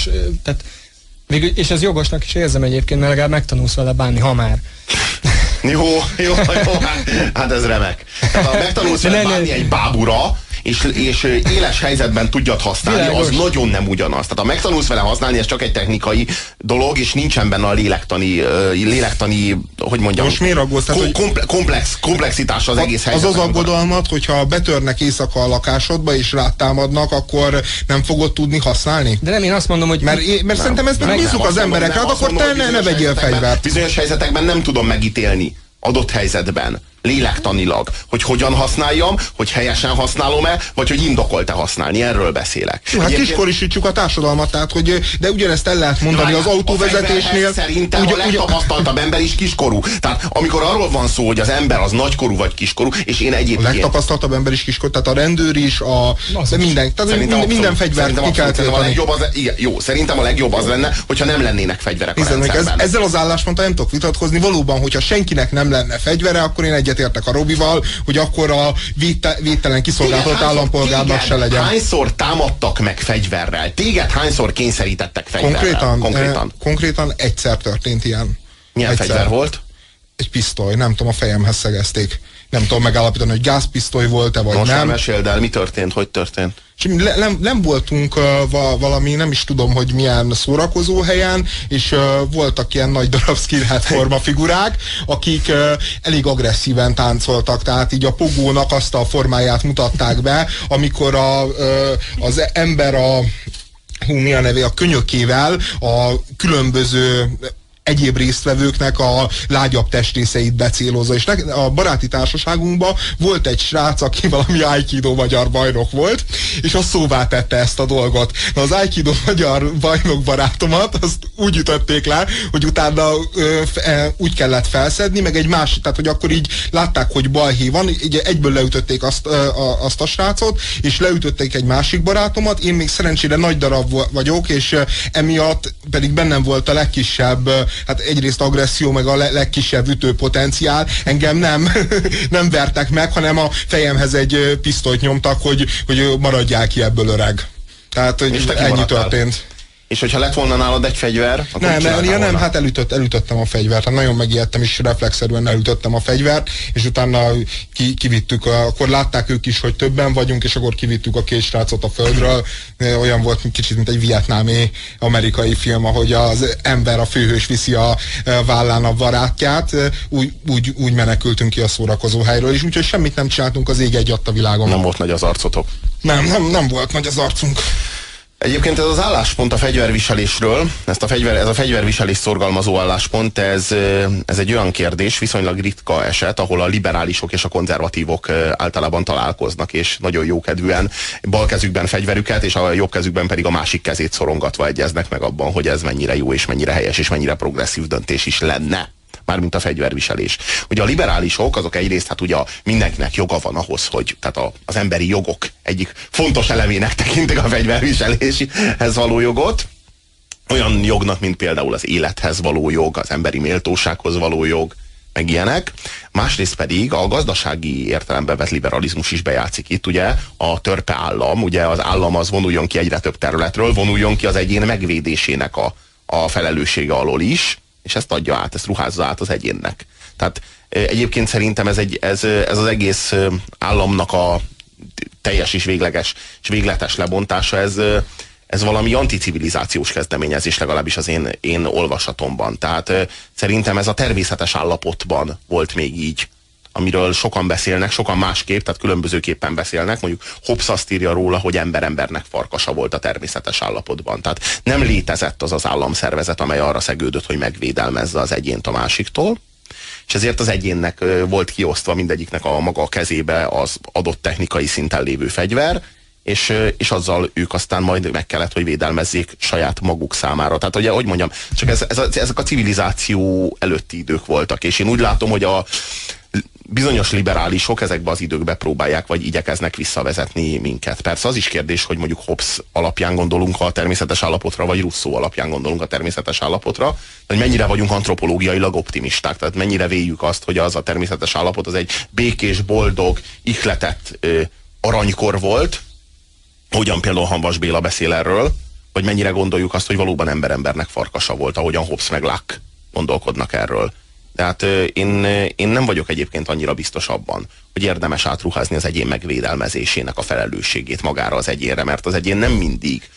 és ez jogosnak is érzem egyébként, mert legalább megtanulsz vele bánni, ha már. Jó, hát ez remek. Tehát, megtanulsz vele bánni egy bábura, és éles helyzetben tudjad használni, világos. Az nagyon nem ugyanaz. Tehát ha megtanulsz vele használni, ez csak egy technikai dolog, és nincsen benne a lélektani, hogy mondjam, most miért aggódsz? Komplexitás az egész helyzetben. Az aggodalmat, hogyha betörnek éjszaka a lakásodba, és rátámadnak, akkor nem fogod tudni használni? De nem, én azt mondom, hogy... Mert szerintem ezt megbízzuk az emberekre, akkor te ne vegyél fegyvert. Bizonyos helyzetekben nem tudom megítélni adott helyzetben, lélektanilag, hogy hogyan használjam, hogy helyesen használom-e, vagy hogy indokolt-e használni, erről beszélek. Hát kiskorisítsuk a társadalmat, tehát, de ugyanezt el lehet mondani az autóvezetésnél. Szerintem a legtapasztaltabb ember is kiskorú. Tehát amikor arról van szó, hogy az ember az nagykorú vagy kiskorú, és én egyébként... A legtapasztaltabb ember is kiskorú, tehát a rendőr is, minden fegyvert ki kell tiltani. Szerintem a legjobb az lenne, hogyha nem lennének fegyverek a rendszerben. Ezzel az állásponttal nem tudok vitatkozni. Valóban, hogyha senkinek nem lenne fegyvere, akkor én egyetértek a Robival, hogy akkor a védtelen kiszolgáltatott állampolgárnak se legyen. Hányszor támadtak meg fegyverrel? Téged hányszor kényszerítettek fegyverrel? Konkrétan egyszer történt ilyen. Milyen fegyver volt? Egy pisztoly, nem tudom, a fejemhez szegezték. Nem tudom megállapítani, hogy gázpisztoly volt-e, vagy most nem. Most meséld el, mi történt, hogy történt? És nem voltunk valami, nem is tudom, hogy milyen szórakozó helyen, és voltak ilyen nagy darab skinhead formafigurák, akik elég agresszíven táncoltak, tehát így a pogónak azt a formáját mutatták be, amikor az ember mi a neve, a könyökével a különböző egyéb résztvevőknek a lágyabb testrészeit becélozza. És a baráti társaságunkban volt egy srác, aki valami aikido magyar bajnok volt, és az szóvá tette ezt a dolgot. Na, az aikido magyar bajnok barátomat azt úgy ütötték le, hogy utána úgy kellett felszedni, meg egy másik, tehát hogy akkor így látták, hogy balhé van, így egyből leütötték azt a srácot, és leütötték egy másik barátomat. Én még szerencsére nagy darab vagyok, és emiatt pedig bennem volt a legkisebb, hát egyrészt agresszió, meg a legkisebb ütőpotenciál. Engem nem vertek meg, hanem a fejemhez egy pisztolyt nyomtak, hogy maradjál ki ebből, öreg. Tehát ennyi történt. És hogyha lett volna nálad egy fegyver, akkor nem, hát elütöttem a fegyvert. Hát nagyon megijedtem, és reflexzerűen elütöttem a fegyvert, és utána kivittük, akkor látták ők is, hogy többen vagyunk, és akkor kivittük a két srácot a földről. Olyan volt kicsit, mint egy vietnámi amerikai film, ahogy az ember, a főhős viszi a vállán a barátját. Úgy menekültünk ki a szórakozó helyről, és úgyhogy semmit nem csináltunk, az ég egy adta világon. Nem volt nagy az arcotok. Nem volt nagy az arcunk. Egyébként ez az álláspont a fegyverviselésről, ez a fegyverviselés szorgalmazó álláspont, ez egy olyan kérdés, viszonylag ritka eset, ahol a liberálisok és a konzervatívok általában találkoznak, és nagyon jókedvűen bal kezükben fegyverüket, és a jobb kezükben pedig a másik kezét szorongatva egyeznek meg abban, hogy ez mennyire jó, és mennyire helyes, és mennyire progresszív döntés is lenne. Mármint a fegyverviselés. Ugye a liberálisok, azok egyrészt, hát ugye mindenkinek joga van ahhoz, hogy tehát az emberi jogok egyik fontos elemének tekintik a fegyverviseléshez való jogot. Olyan jognak, mint például az élethez való jog, az emberi méltósághoz való jog, meg ilyenek. Másrészt pedig a gazdasági értelemben vett liberalizmus is bejátszik itt, ugye a törpe állam, ugye az állam az vonuljon ki egyre több területről, vonuljon ki az egyén megvédésének a felelőssége alól is, és ezt adja át, ezt ruházza át az egyénnek. Tehát egyébként szerintem ez az egész államnak a teljes és végleges és végletes lebontása, ez valami anticivilizációs kezdeményezés, legalábbis az én olvasatomban. Tehát szerintem ez a természetes állapotban volt még így, amiről sokan beszélnek, sokan másképp, tehát különbözőképpen beszélnek. Mondjuk Hobbes azt írja róla, hogy embernek farkasa volt a természetes állapotban. Tehát nem létezett az államszervezet, amely arra szegődött, hogy megvédelmezze az egyént a másiktól, és ezért az egyénnek volt kiosztva mindegyiknek a maga kezébe az adott technikai szinten lévő fegyver, és azzal ők aztán majd meg kellett, hogy védelmezzék saját maguk számára. Tehát ugye, hogy mondjam, csak ezek a civilizáció előtti idők voltak, és én úgy látom, hogy a bizonyos liberálisok ezekbe az időkbe próbálják, vagy igyekeznek visszavezetni minket. Persze az is kérdés, hogy mondjuk Hobbes alapján gondolunk a természetes állapotra, vagy Rousseau alapján gondolunk a természetes állapotra, hogy mennyire vagyunk antropológiailag optimisták, tehát mennyire véljük azt, hogy az a természetes állapot az egy békés, boldog, ihletett aranykor volt, hogyan például Hamvas Béla beszél erről, vagy mennyire gondoljuk azt, hogy valóban embernek farkasa volt, ahogyan Hobbes meg Locke gondolkodnak erről. Tehát én nem vagyok egyébként annyira biztos abban, hogy érdemes átruházni az egyén megvédelmezésének a felelősségét magára az egyénre, mert az egyén nem mindig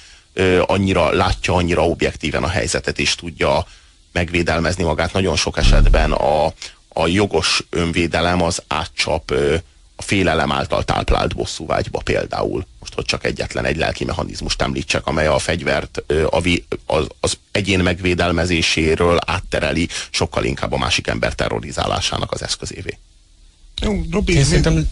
látja annyira objektíven a helyzetet, és tudja megvédelmezni magát. Nagyon sok esetben a jogos önvédelem az átcsap a félelem által táplált bosszúvágyba például. Most, hogy csak egyetlen egy lelki mechanizmust említsek, amely a fegyvert az egyén megvédelmezéséről áttereli sokkal inkább a másik ember terrorizálásának az eszközévé. Jó, Robi, én szerintem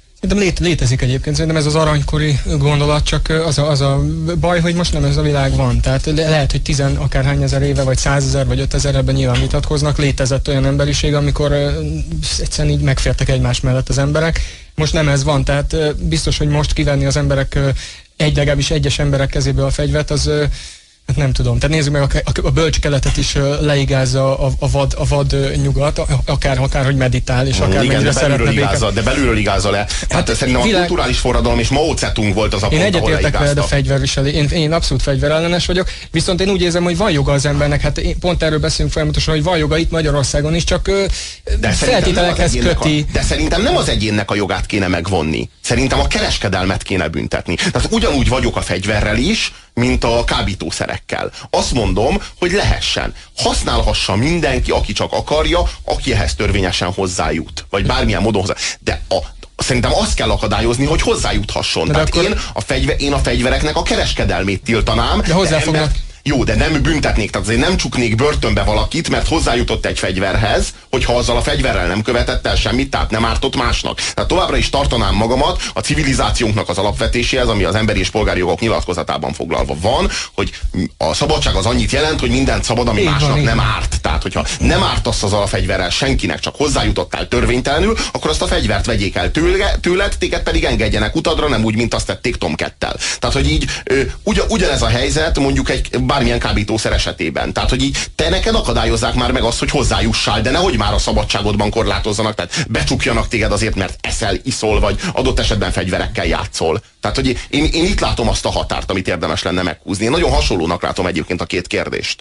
létezik egyébként, szerintem ez az aranykori gondolat, csak az a baj, hogy most nem ez a világ van. Tehát lehet, hogy 10 akárhány ezer éve, vagy 100 000, vagy 5000 ebben nyilván vitatkoznak, létezett olyan emberiség, amikor egyszerűen így megfértek egymás mellett az emberek. Most nem ez van, tehát biztos, hogy most kivenni az emberek, legalábbis egyes emberek kezéből a fegyvert, az hát nem tudom. Tehát nézzük meg, a bölcs keletet is leigázza a vad nyugat, akár hogy meditál, és akár mennyire szeretne békát. De belülről igázza le. Hát szerintem a kulturális forradalom és Mao Zedong volt az a pont, ahol leigázta. Én egyetértek veled a fegyverviselő. Én abszolút fegyverellenes vagyok, viszont én úgy érzem, hogy van joga az embernek, hát pont erről beszélünk folyamatosan, hogy van joga itt Magyarországon is, csak feltételekhez köti. De szerintem nem az egyénnek a jogát kéne megvonni. Szerintem a kereskedelmet kéne büntetni. Tehát ugyanúgy vagyok a fegyverrel is, mint a kábítószerekkel. Azt mondom, hogy lehessen. Használhassa mindenki, aki csak akarja, aki ehhez törvényesen hozzájut. Vagy bármilyen módon hozzá. De szerintem azt kell akadályozni, hogy hozzájuthasson. Tehát akkor... én a fegyvereknek a kereskedelmét tiltanám. De hozzáfognak. Jó, de nem büntetnék, tehát azért nem csuknék börtönbe valakit, mert hozzájutott egy fegyverhez, hogyha azzal a fegyverrel nem követett el semmit, tehát nem ártott másnak. Tehát továbbra is tartanám magamat a civilizációnknak az alapvetéséhez, ami az emberi és polgári jogok nyilatkozatában foglalva van, hogy a szabadság az annyit jelent, hogy mindent szabad, ami másnak nem árt. Tehát, hogyha nem ártasz azzal a fegyverrel senkinek, csak hozzájutottál törvénytelenül, akkor azt a fegyvert vegyék el tőled, téged pedig engedjenek utadra, nem úgy, mint azt tették Tomkettel. Tehát, hogy így ugyanez a helyzet mondjuk egy bármilyen kábítószer esetében. Tehát, hogy így te neked akadályozzák már meg azt, hogy hozzájussál, de nehogy már a szabadságodban korlátozzanak, tehát becsukjanak téged azért, mert eszel, iszol, vagy adott esetben fegyverekkel játszol. Tehát, hogy én itt látom azt a határt, amit érdemes lenne meghúzni. Én nagyon hasonlónak látom egyébként a két kérdést.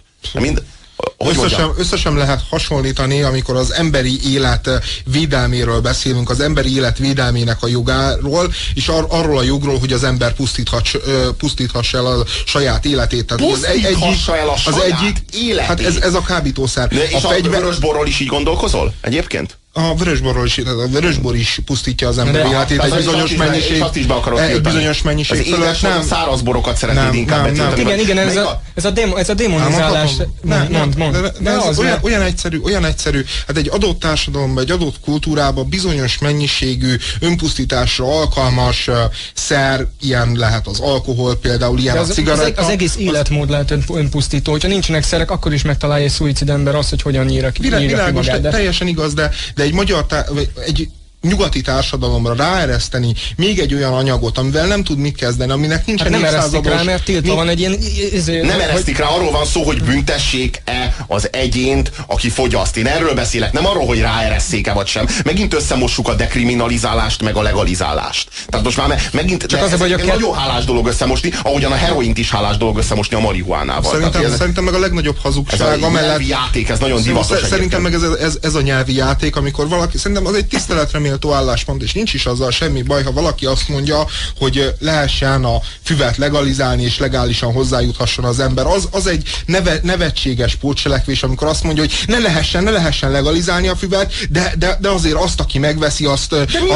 Összesen lehet hasonlítani, amikor az emberi élet védelméről beszélünk, az emberi élet védelmének a jogáról, és arról a jogról, hogy az ember pusztíthassa el a saját életét. Tehát pusztíthassa el a saját életét? Hát ez a kábítószer. És a vörösborról is így gondolkozol egyébként? A vörösbor is pusztítja az ember életét egy bizonyos mennyiség. És azt is be akarod tiltani. Egy bizonyos mennyiség fölött nem. Száraz borokat szeretnéd inkább betiltani. Igen, ez a demonizálás. Olyan egyszerű. Hát egy adott társadalomban, egy adott kultúrában bizonyos mennyiségű önpusztításra alkalmas szer, ilyen lehet az alkohol, például ilyen a cigaretta. Az egész életmód lehet önpusztító. Hogyha nincsenek szerek, akkor is megtalálja egy szuicid ember azt, hogy hogyan nyírja ki magát. Teljesen igaz, de egy magyar nyugati társadalomra ráereszteni még egy olyan anyagot, amivel nem tud mit kezdeni, aminek nincsen nem eresztik rá, mert tiltva van egy ilyen... Nem eresztik rá, arról van szó, hogy büntessék-e az egyént, aki fogyaszt. Én erről beszélek, nem arról, hogy ráeresszék-e vagy sem. Megint összemossuk a dekriminalizálást, meg a legalizálást. Tehát most már megint csak az, hogy nagyon hálás dolog összemosni, ahogyan a heroint is hálás dolog összemosni a marihuánával. Szerintem meg a legnagyobb hazugság amellett... játék, ez nagyon divatos. Szerintem meg ez a nyelvi játék, amikor valaki, szerintem az egy tiszteletre méltó álláspont, és nincs is azzal semmi baj, ha valaki azt mondja, hogy lehessen a füvet legalizálni, és legálisan hozzájuthasson az ember. Az egy nevetséges pótcselekvés, amikor azt mondja, hogy ne lehessen legalizálni a füvet, de azért azt, aki megveszi, azt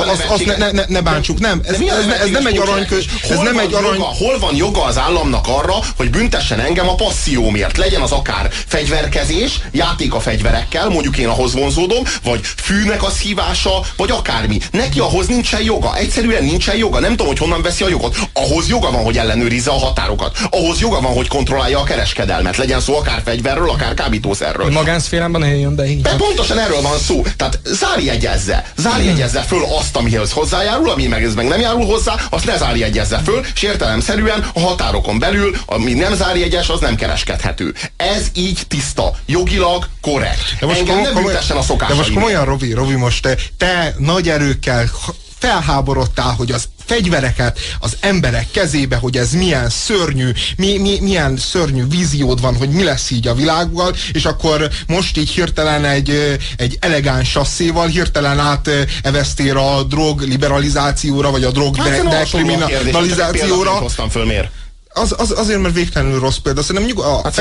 ne bántsuk. Nem, ez nem egy aranyköz. Hol van joga az államnak arra, hogy büntessen engem a passziómért? Legyen az akár fegyverkezés, játék a fegyverekkel, mondjuk én ahhoz vonzódom, vagy fűnek a szívása, vagy akármi. Neki ahhoz nincsen joga. Egyszerűen nincsen joga. Nem tudom, hogy honnan veszi a jogot. Ahhoz joga van, hogy ellenőrizze a határokat. Ahhoz joga van, hogy kontrollálja a kereskedelmet. Legyen szó akár fegyverről, akár kábítószerről. A magánszférában ne jöjjön be így. De pontosan erről van szó. Tehát zárjegyezze föl azt, amihez hozzájárul, ami meg nem járul hozzá, azt ne zárjegyezze föl, és értelemszerűen a határokon belül, ami nem zárjegyes, az nem kereskedhető. Ez így tiszta, jogilag korrekt. Engem nem büntessen a szokásaim. De most komolyan, Robi, most te nagy erőkkel felháborodtál, hogy az fegyvereket az emberek kezébe, hogy ez milyen szörnyű, milyen szörnyű víziód van, hogy mi lesz így a világgal, és akkor most így hirtelen egy elegáns sasszéval hirtelen áteveztél a drog liberalizációra, vagy a drog dekriminalizációra. Hoztam föl, miért? Azért, mert végtelenül rossz példa. Szerintem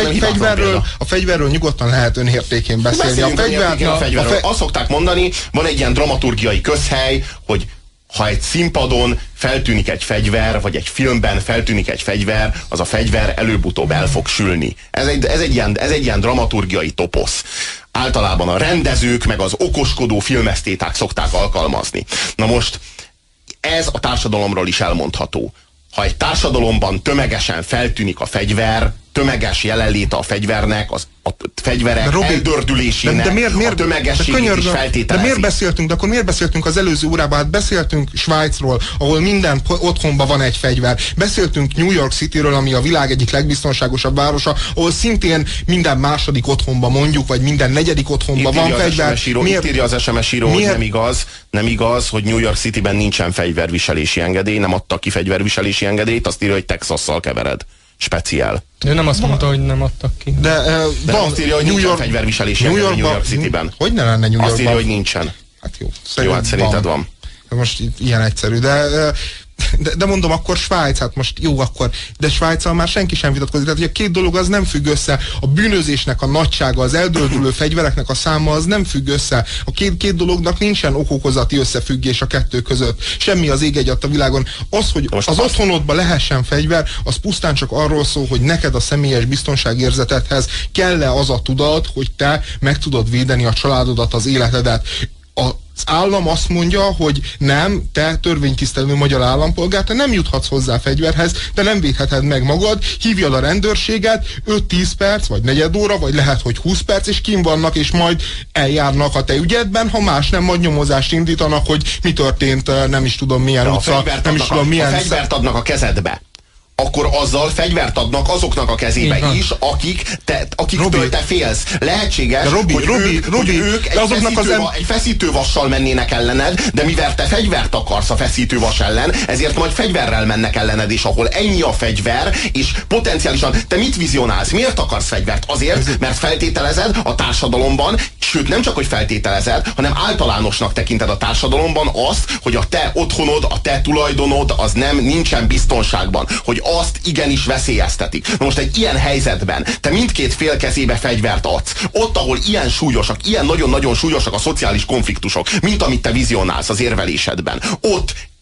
a fegyverről nyugodtan lehet önértékén beszélni. A fegyverről. Azt szokták mondani, van egy ilyen dramaturgiai közhely, hogy ha egy színpadon feltűnik egy fegyver, vagy egy filmben feltűnik egy fegyver, az a fegyver előbb-utóbb el fog sülni. Ez egy ilyen dramaturgiai toposz. Általában a rendezők, meg az okoskodó filmesztéták szokták alkalmazni. Na most, ez a társadalomról is elmondható. Ha egy társadalomban tömegesen feltűnik a fegyver, tömeges jelenléte a fegyvernek, a fegyverek eldördülésének, a tömegességét is feltételezi. De miért beszéltünk az előző órában? Hát beszéltünk Svájcról, ahol minden otthonban van egy fegyver. Beszéltünk New York Cityről, ami a világ egyik legbiztonságosabb városa, ahol szintén minden második otthonban mondjuk, vagy minden negyedik otthonban van fegyver. Miért írja az SMS író, hogy nem igaz, hogy New York Cityben nincsen fegyverviselési engedély, nem adtak ki fegyverviselési engedélyt, azt írja, hogy Texasszal kevered. Speciál. Ő nem azt mondta, hogy nem adtak ki. De azt írja, hogy nincsen fegyverviselési engedély New York Cityben. Hogy ne lenne New Yorkban? Azt írja, hogy nincsen. Hát jó. Jó, hát szerinted van. Most ilyen egyszerű, de mondom, akkor Svájc, hát most jó, akkor, de Svájccal már senki sem vitatkozik. Tehát, hogy a két dolog az nem függ össze. A bűnözésnek a nagysága, az eldördülő fegyvereknek a száma az nem függ össze. A két dolognak nincsen okokozati összefüggés a kettő között. Semmi az ég egyat a világon. Az, hogy az otthonodban lehessen fegyver, az pusztán csak arról szól, hogy neked a személyes biztonságérzetedhez kell-e az a tudat, hogy te meg tudod védeni a családodat, az életedet. Az állam azt mondja, hogy nem, te törvénytisztelő magyar állampolgár, te nem juthatsz hozzá fegyverhez, te nem védheted meg magad, hívjad a rendőrséget, 5-10 perc, vagy negyed óra, vagy lehet, hogy 20 perc, és kim vannak, és majd eljárnak a te ügyedben, ha más nem, majd nyomozást indítanak, hogy mi történt, nem is tudom milyen utca, nem is tudom milyen... Ha fegyvert adnak a kezedbe, akkor azzal fegyvert adnak azoknak a kezébe is, akiktől te félsz. Lehetséges, hogy ők egy feszítővassal mennének ellened, de mivel te fegyvert akarsz a feszítővas ellen, ezért majd fegyverrel mennek ellened, és ahol ennyi a fegyver, és potenciálisan te mit vizionálsz? Miért akarsz fegyvert? Azért, mert feltételezed a társadalomban, sőt nem csak, hogy feltételezed, hanem általánosnak tekinted a társadalomban azt, hogy a te otthonod, a te tulajdonod az nincsen biztonságban, hogy azt igenis veszélyeztetik. Na most egy ilyen helyzetben te mindkét fél kezébe fegyvert adsz. Ott, ahol ilyen súlyosak, ilyen nagyon-nagyon súlyosak a szociális konfliktusok, mint amit te vizionálsz az érvelésedben. Ott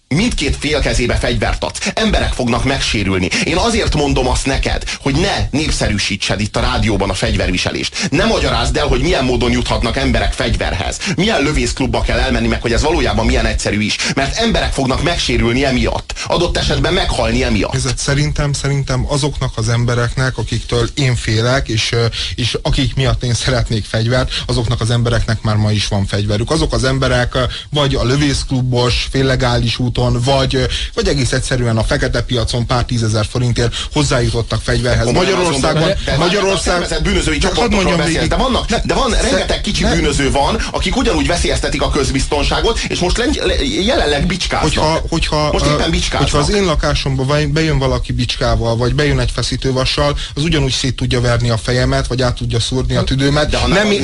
mindkét fél kezébe fegyvert adsz, emberek fognak megsérülni. Én azért mondom azt neked, hogy ne népszerűsítsed itt a rádióban a fegyverviselést. Ne magyarázd el, hogy milyen módon juthatnak emberek fegyverhez. Milyen lövészklubba kell elmenni, meg hogy ez valójában milyen egyszerű is. Mert emberek fognak megsérülni emiatt. Adott esetben meghalni emiatt. Ez szerintem azoknak az embereknek, akiktől én félek, és akik miatt én szeretnék fegyvert, azoknak az embereknek már ma is van fegyverük. Azok az emberek vagy a lövészklubos, féllegális úton, vagy egész egyszerűen a fekete piacon pár 10 000 forintért hozzájutottak fegyverhez. Magyarország bűnözői csoportokról beszélsz, de van rengeteg kicsi bűnöző van, akik ugyanúgy veszélyeztetik a közbiztonságot, és most jelenleg bicskáznak. Most éppen bicskáznak. Hogyha az én lakásomba bejön valaki bicskával, vagy bejön egy feszítővassal, az ugyanúgy szét tudja verni a fejemet, vagy át tudja szúrni a tüdőmet.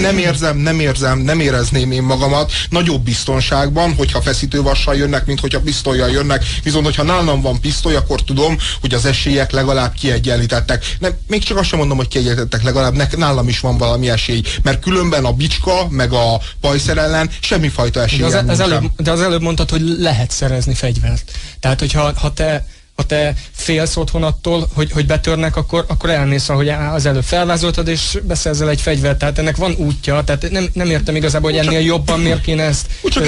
Nem érezném én magamat nagyobb biztonságban, hogyha feszítővassal jönnek, mint hogyha pisztollyal jönnek. Viszont, hogyha nálam van pisztoly, akkor tudom, hogy az esélyek legalább kiegyenlítettek. Még csak azt sem mondom, hogy kiegyenlítettek, legalább nálam is van valami esély. Mert különben a bicska, meg a pajszer ellen semmifajta esélye nincsen. De az előbb mondtad, hogy lehet szerezni fegyvert. Tehát, hogyha ha te félsz otthon attól, hogy betörnek, akkor elmész, ahogy az előbb felvázoltad, és beszerzel egy fegyvert. Tehát ennek van útja, tehát nem értem igazából, hogy ennél jobban miért kéne ezt...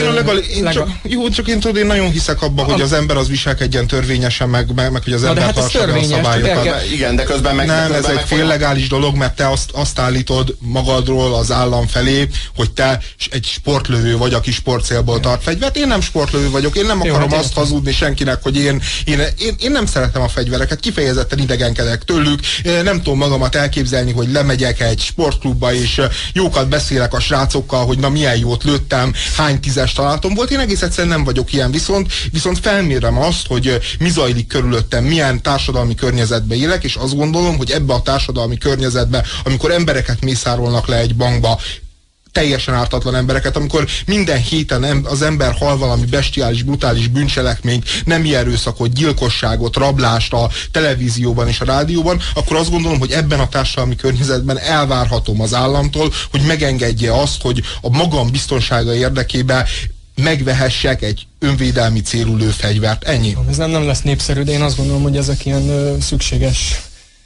Csak én tudod, én nagyon hiszek abba, hogy az ember az viselkedjen törvényesen, meg hogy az ember tartsa be a szabályokat. Igen, de közben meg... Nem, ez egy féllegális dolog, mert te azt állítod magadról az állam felé, hogy te egy sportlövő vagy, aki sportcélból tart fegyvert. Én nem sportlövő vagyok, én nem akarom azt hazudni senkinek, hogy én nem szeretem a fegyvereket, kifejezetten idegenkedek tőlük, nem tudom magamat elképzelni, hogy lemegyek egy sportklubba, és jókat beszélek a srácokkal, hogy na milyen jót lőttem, hány 10-es találatom volt. Én egész egyszerűen nem vagyok ilyen, viszont felmérem azt, hogy mi zajlik körülöttem, milyen társadalmi környezetbe élek, és azt gondolom, hogy ebbe a társadalmi környezetbe, amikor embereket mészárolnak le egy bankba, teljesen ártatlan embereket, amikor minden héten az ember hal valami bestiális, brutális bűncselekményt, nemi erőszakot, gyilkosságot, rablást a televízióban és a rádióban, akkor azt gondolom, hogy ebben a társadalmi környezetben elvárhatom az államtól, hogy megengedje azt, hogy a magam biztonsága érdekében megvehessek egy önvédelmi célú lőfegyvert. Ennyi. Ez nem lesz népszerű, de én azt gondolom, hogy ezek ilyen szükséges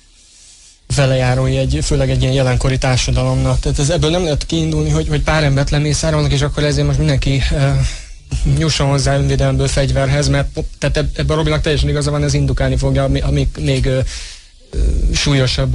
velejárói főleg egy ilyen jelenkori társadalomnak. Tehát ebből nem lehet kiindulni, hogy pár embert lemészárolnak, és akkor ezért most mindenki nyusson hozzá önvédelemből fegyverhez, mert tehát ebben a Robinak teljesen igaza van, ez indukálni fogja, ami még súlyosabb.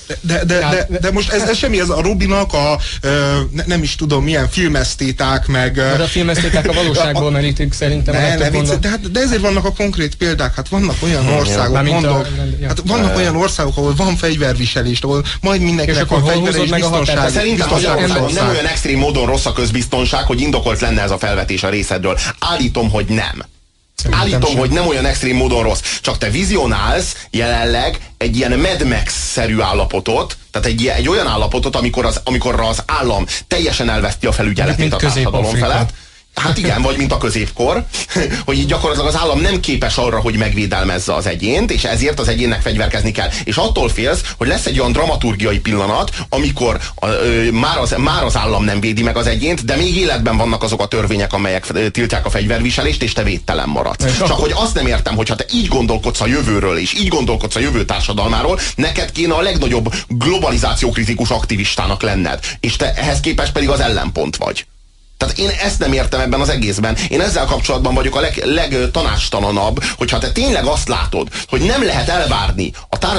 De most ez semmi, ez a Robinak nem is tudom milyen filmesztéták, meg... De a filmesztéták a valóságból merítik szerintem. De ezért vannak a konkrét példák, hát vannak olyan országok, vannak olyan országok, ahol van fegyverviselés, ahol majd mindenkinek van fegyver és biztonság. Szerintem nem olyan extrém módon rossz a közbiztonság, hogy indokolt lenne ez a felvetés a részedről. Állítom, hogy nem. Állítom, hogy nem olyan extrém módon rossz. Csak te vizionálsz jelenleg egy ilyen Mad Max-szerű állapotot, tehát egy olyan állapotot, amikor az állam teljesen elveszti a felügyeletét a társadalom felett. Hát igen, vagy mint a középkor, hogy így gyakorlatilag az állam nem képes arra, hogy megvédelmezze az egyént, és ezért az egyénnek fegyverkezni kell. És attól félsz, hogy lesz egy olyan dramaturgiai pillanat, amikor már az állam nem védi meg az egyént, de még életben vannak azok a törvények, amelyek tiltják a fegyverviselést, és te védtelen maradsz. Csak hogy azt nem értem, hogyha te így gondolkodsz a jövőről, és így gondolkodsz a jövő társadalmáról, neked kéne a legnagyobb globalizációkritikus aktivistának lenned. És te ehhez képest pedig az ellenpont vagy. Tehát én ezt nem értem ebben az egészben. Én ezzel kapcsolatban vagyok a legtanácstalanabb, hogyha te tényleg azt látod, hogy nem lehet elvárni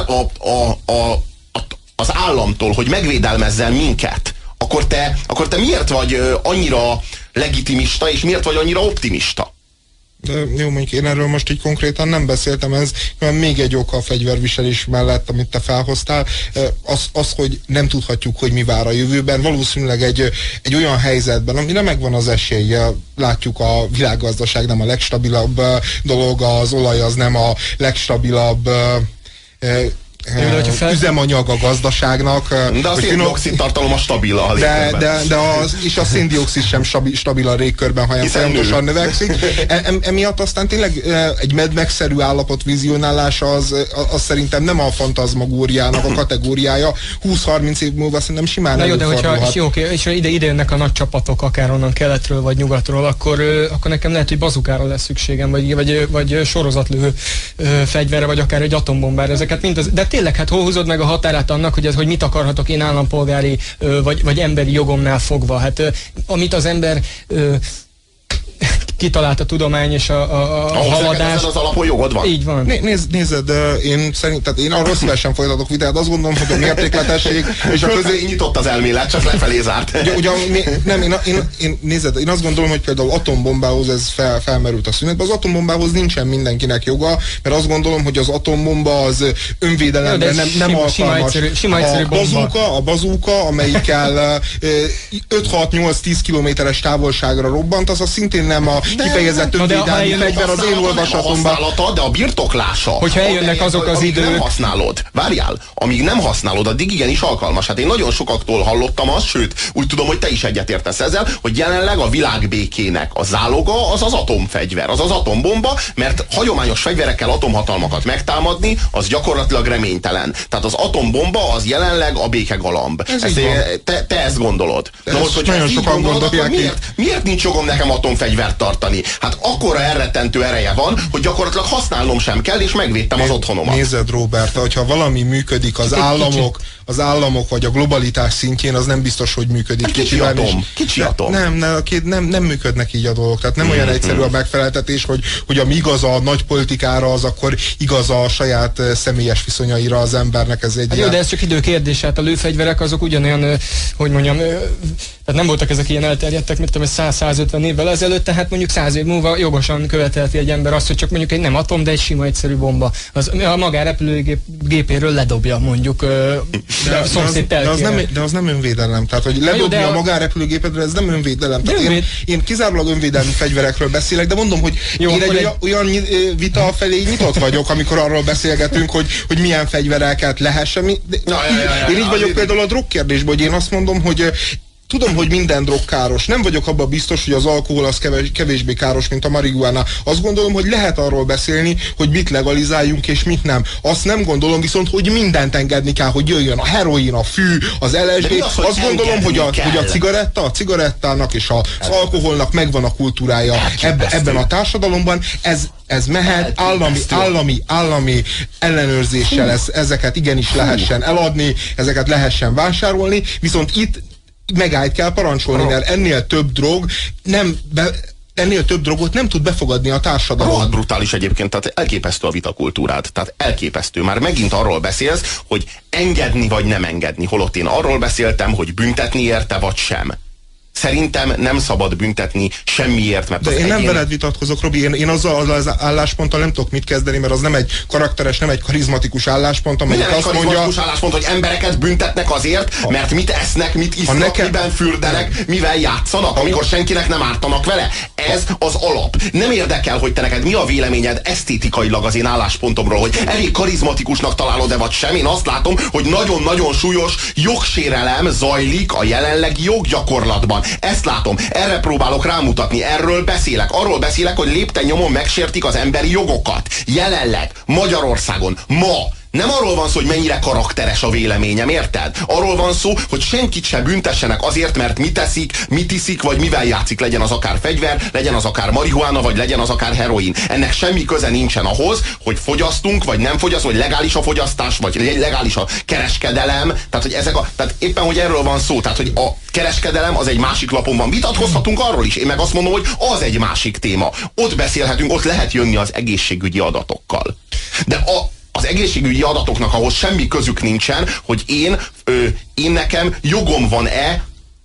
az államtól, hogy megvédelmezzen minket, akkor te miért vagy annyira legitimista, és miért vagy annyira optimista? De jó, mondjuk én erről most így konkrétan nem beszéltem, ez még egy oka a fegyverviselés mellett, amit te felhoztál, az, hogy nem tudhatjuk, hogy mi vár a jövőben, valószínűleg egy olyan helyzetben, amire megvan az esélye, látjuk a világgazdaság nem a legstabilabb dolog, az olaj az nem a legstabilabb üzemanyag a gazdaságnak. De a széndioxid tartalom stabil a légkörben. És a széndioxid sem stabil a légkörben, hanem folyamatosan növekszik. Emiatt aztán tényleg egy Mad Max-szerű állapot vizionálása az szerintem nem a fantazmagóriának a kategóriája. 20-30 év múlva szerintem simán előfordulhat. És ide jönnek a nagy csapatok, akár onnan keletről vagy nyugatról, akkor nekem lehet, hogy bazukára lesz szükségem, vagy sorozatlövő fegyverre, vagy akár egy atombombára. Ezeket de tényleg, hát hol húzod meg a határát annak, hogy mit akarhatok én állampolgári vagy emberi jogomnál fogva? Hát amit az ember kitalált a tudomány és a haladás. Az alapon jogod van. Így van. Nézed, én arról szívesen folytatok vitát, azt gondolom, hogy a mértékletesség és a közé nyitott az elmélet, csak lefelé zárt. Nézed, én azt gondolom, hogy például atombombához ez felmerült a szünetbe. Az atombombához nincsen mindenkinek joga, mert azt gondolom, hogy az atombomba az önvédelemre nem alkalmas. A bazooka, amelyikkel 5-6-8-10 kilométeres távolságra robbant, az szintén nem a kifejezett önvédelmi fegyver az én olvasatomban. De a birtoklása. Hogyha eljönnek azok az idők. Nem használod. Várjál, amíg nem használod, addig igenis alkalmas. Hát én nagyon sokaktól hallottam azt, sőt, úgy tudom, hogy te is egyetértesz ezzel, hogy jelenleg a világbékének a záloga az atomfegyver, az atombomba, mert hagyományos fegyverekkel atomhatalmakat megtámadni, az gyakorlatilag reménytelen. Tehát az atombomba az jelenleg a békegalamb. Te ezt gondolod. Na most, hogy nagyon sokan gondolják. Miért nincs jogom nekem atomfegyvert tartani? Hát akkora elrettentő ereje van, hogy gyakorlatilag használnom sem kell, és megvédtem az otthonomat. Nézed, Robert, hogyha valami működik az államok vagy a globalitás szintjén, az nem biztos, hogy működik. Hát kicsi atom. Nem működnek így a dolgok. Tehát nem olyan egyszerű a megfeleltetés, hogy ami igaz a nagy politikára, az akkor igaz a saját személyes viszonyaira az embernek. Ez egy jó, de ez csak időkérdés. Hát a lőfegyverek azok ugyanolyan, hogy mondjam, tehát nem voltak ezek ilyen elterjedtek, mint 100-150 évvel ezelőtt, tehát mondjuk 100 év múlva jogosan követelti egy ember azt, hogy csak mondjuk egy nem atom, de egy sima egyszerű bomba. Az a magánrepülőgépéről ledobja mondjuk de az nem önvédelem. Tehát, hogy ledobni a magánrepülőgépedre, ez nem önvédelem. Tehát én kizárólag önvédelmi fegyverekről beszélek, de mondom, hogy én egy olyan vita felé nyitott vagyok, amikor arról beszélgetünk, hogy milyen fegyvereket lehessen. Én így vagyok például a drogkérdésben, hogy én azt mondom, hogy tudom, hogy minden drog káros. Nem vagyok abban biztos, hogy az alkohol az kevésbé káros, mint a marihuána. Azt gondolom, hogy lehet arról beszélni, hogy mit legalizáljunk és mit nem. Azt nem gondolom viszont, hogy mindent engedni kell, hogy jöjjön a heroin, a fű, az LSD. Azt gondolom, hogy a cigarettának és az alkoholnak megvan a kultúrája ebben a társadalomban. Ez mehet állami ellenőrzéssel, ezeket igenis lehessen eladni, ezeket lehessen vásárolni, viszont itt megállt kell parancsolni, mert ennél több drogot nem tud befogadni a társadalom. Rohadt brutális egyébként, tehát elképesztő a vitakultúrád. Tehát elképesztő. Már megint arról beszélsz, hogy engedni vagy nem engedni. Holott én arról beszéltem, hogy büntetni érte vagy sem. Szerintem nem szabad büntetni semmiért, mert de én nem veled vitatkozok, Robi, én azzal az állásponttal nem tudok mit kezdeni, mert az nem egy karakteres, nem egy karizmatikus álláspont, amelyik azt mondja... karizmatikus álláspont, hogy embereket büntetnek azért, mert mit esznek, mit isznak, miben fürdenek, mivel játszanak, amikor senkinek nem ártanak vele. Ez az alap. Nem érdekel, hogy te neked mi a véleményed esztétikailag az én álláspontomról, hogy elég karizmatikusnak találod-e vagy sem. Én azt látom, hogy nagyon-nagyon súlyos jogsérelem zajlik a jelenlegi joggyakorlatban. Ezt látom, erre próbálok rámutatni, erről beszélek. Arról beszélek, hogy lépten nyomon megsértik az emberi jogokat. Jelenleg, Magyarországon, ma. Nem arról van szó, hogy mennyire karakteres a véleményem, érted? Arról van szó, hogy senkit se büntessenek azért, mert mit eszik, mit iszik, vagy mivel játszik. Legyen az akár fegyver, legyen az akár marihuána, vagy legyen az akár heroin. Ennek semmi köze nincsen ahhoz, hogy fogyasztunk, vagy nem fogyasztunk, vagy legális a fogyasztás, vagy legális a kereskedelem. Tehát, hogy tehát éppen, hogy erről van szó. Tehát, hogy a kereskedelem az egy másik lapon van. Vitatkozhatunk arról is. Én meg azt mondom, hogy az egy másik téma. Ott beszélhetünk, ott lehet jönni az egészségügyi adatokkal. De az egészségügyi adatoknak ahhoz semmi közük nincsen, hogy én nekem jogom van-e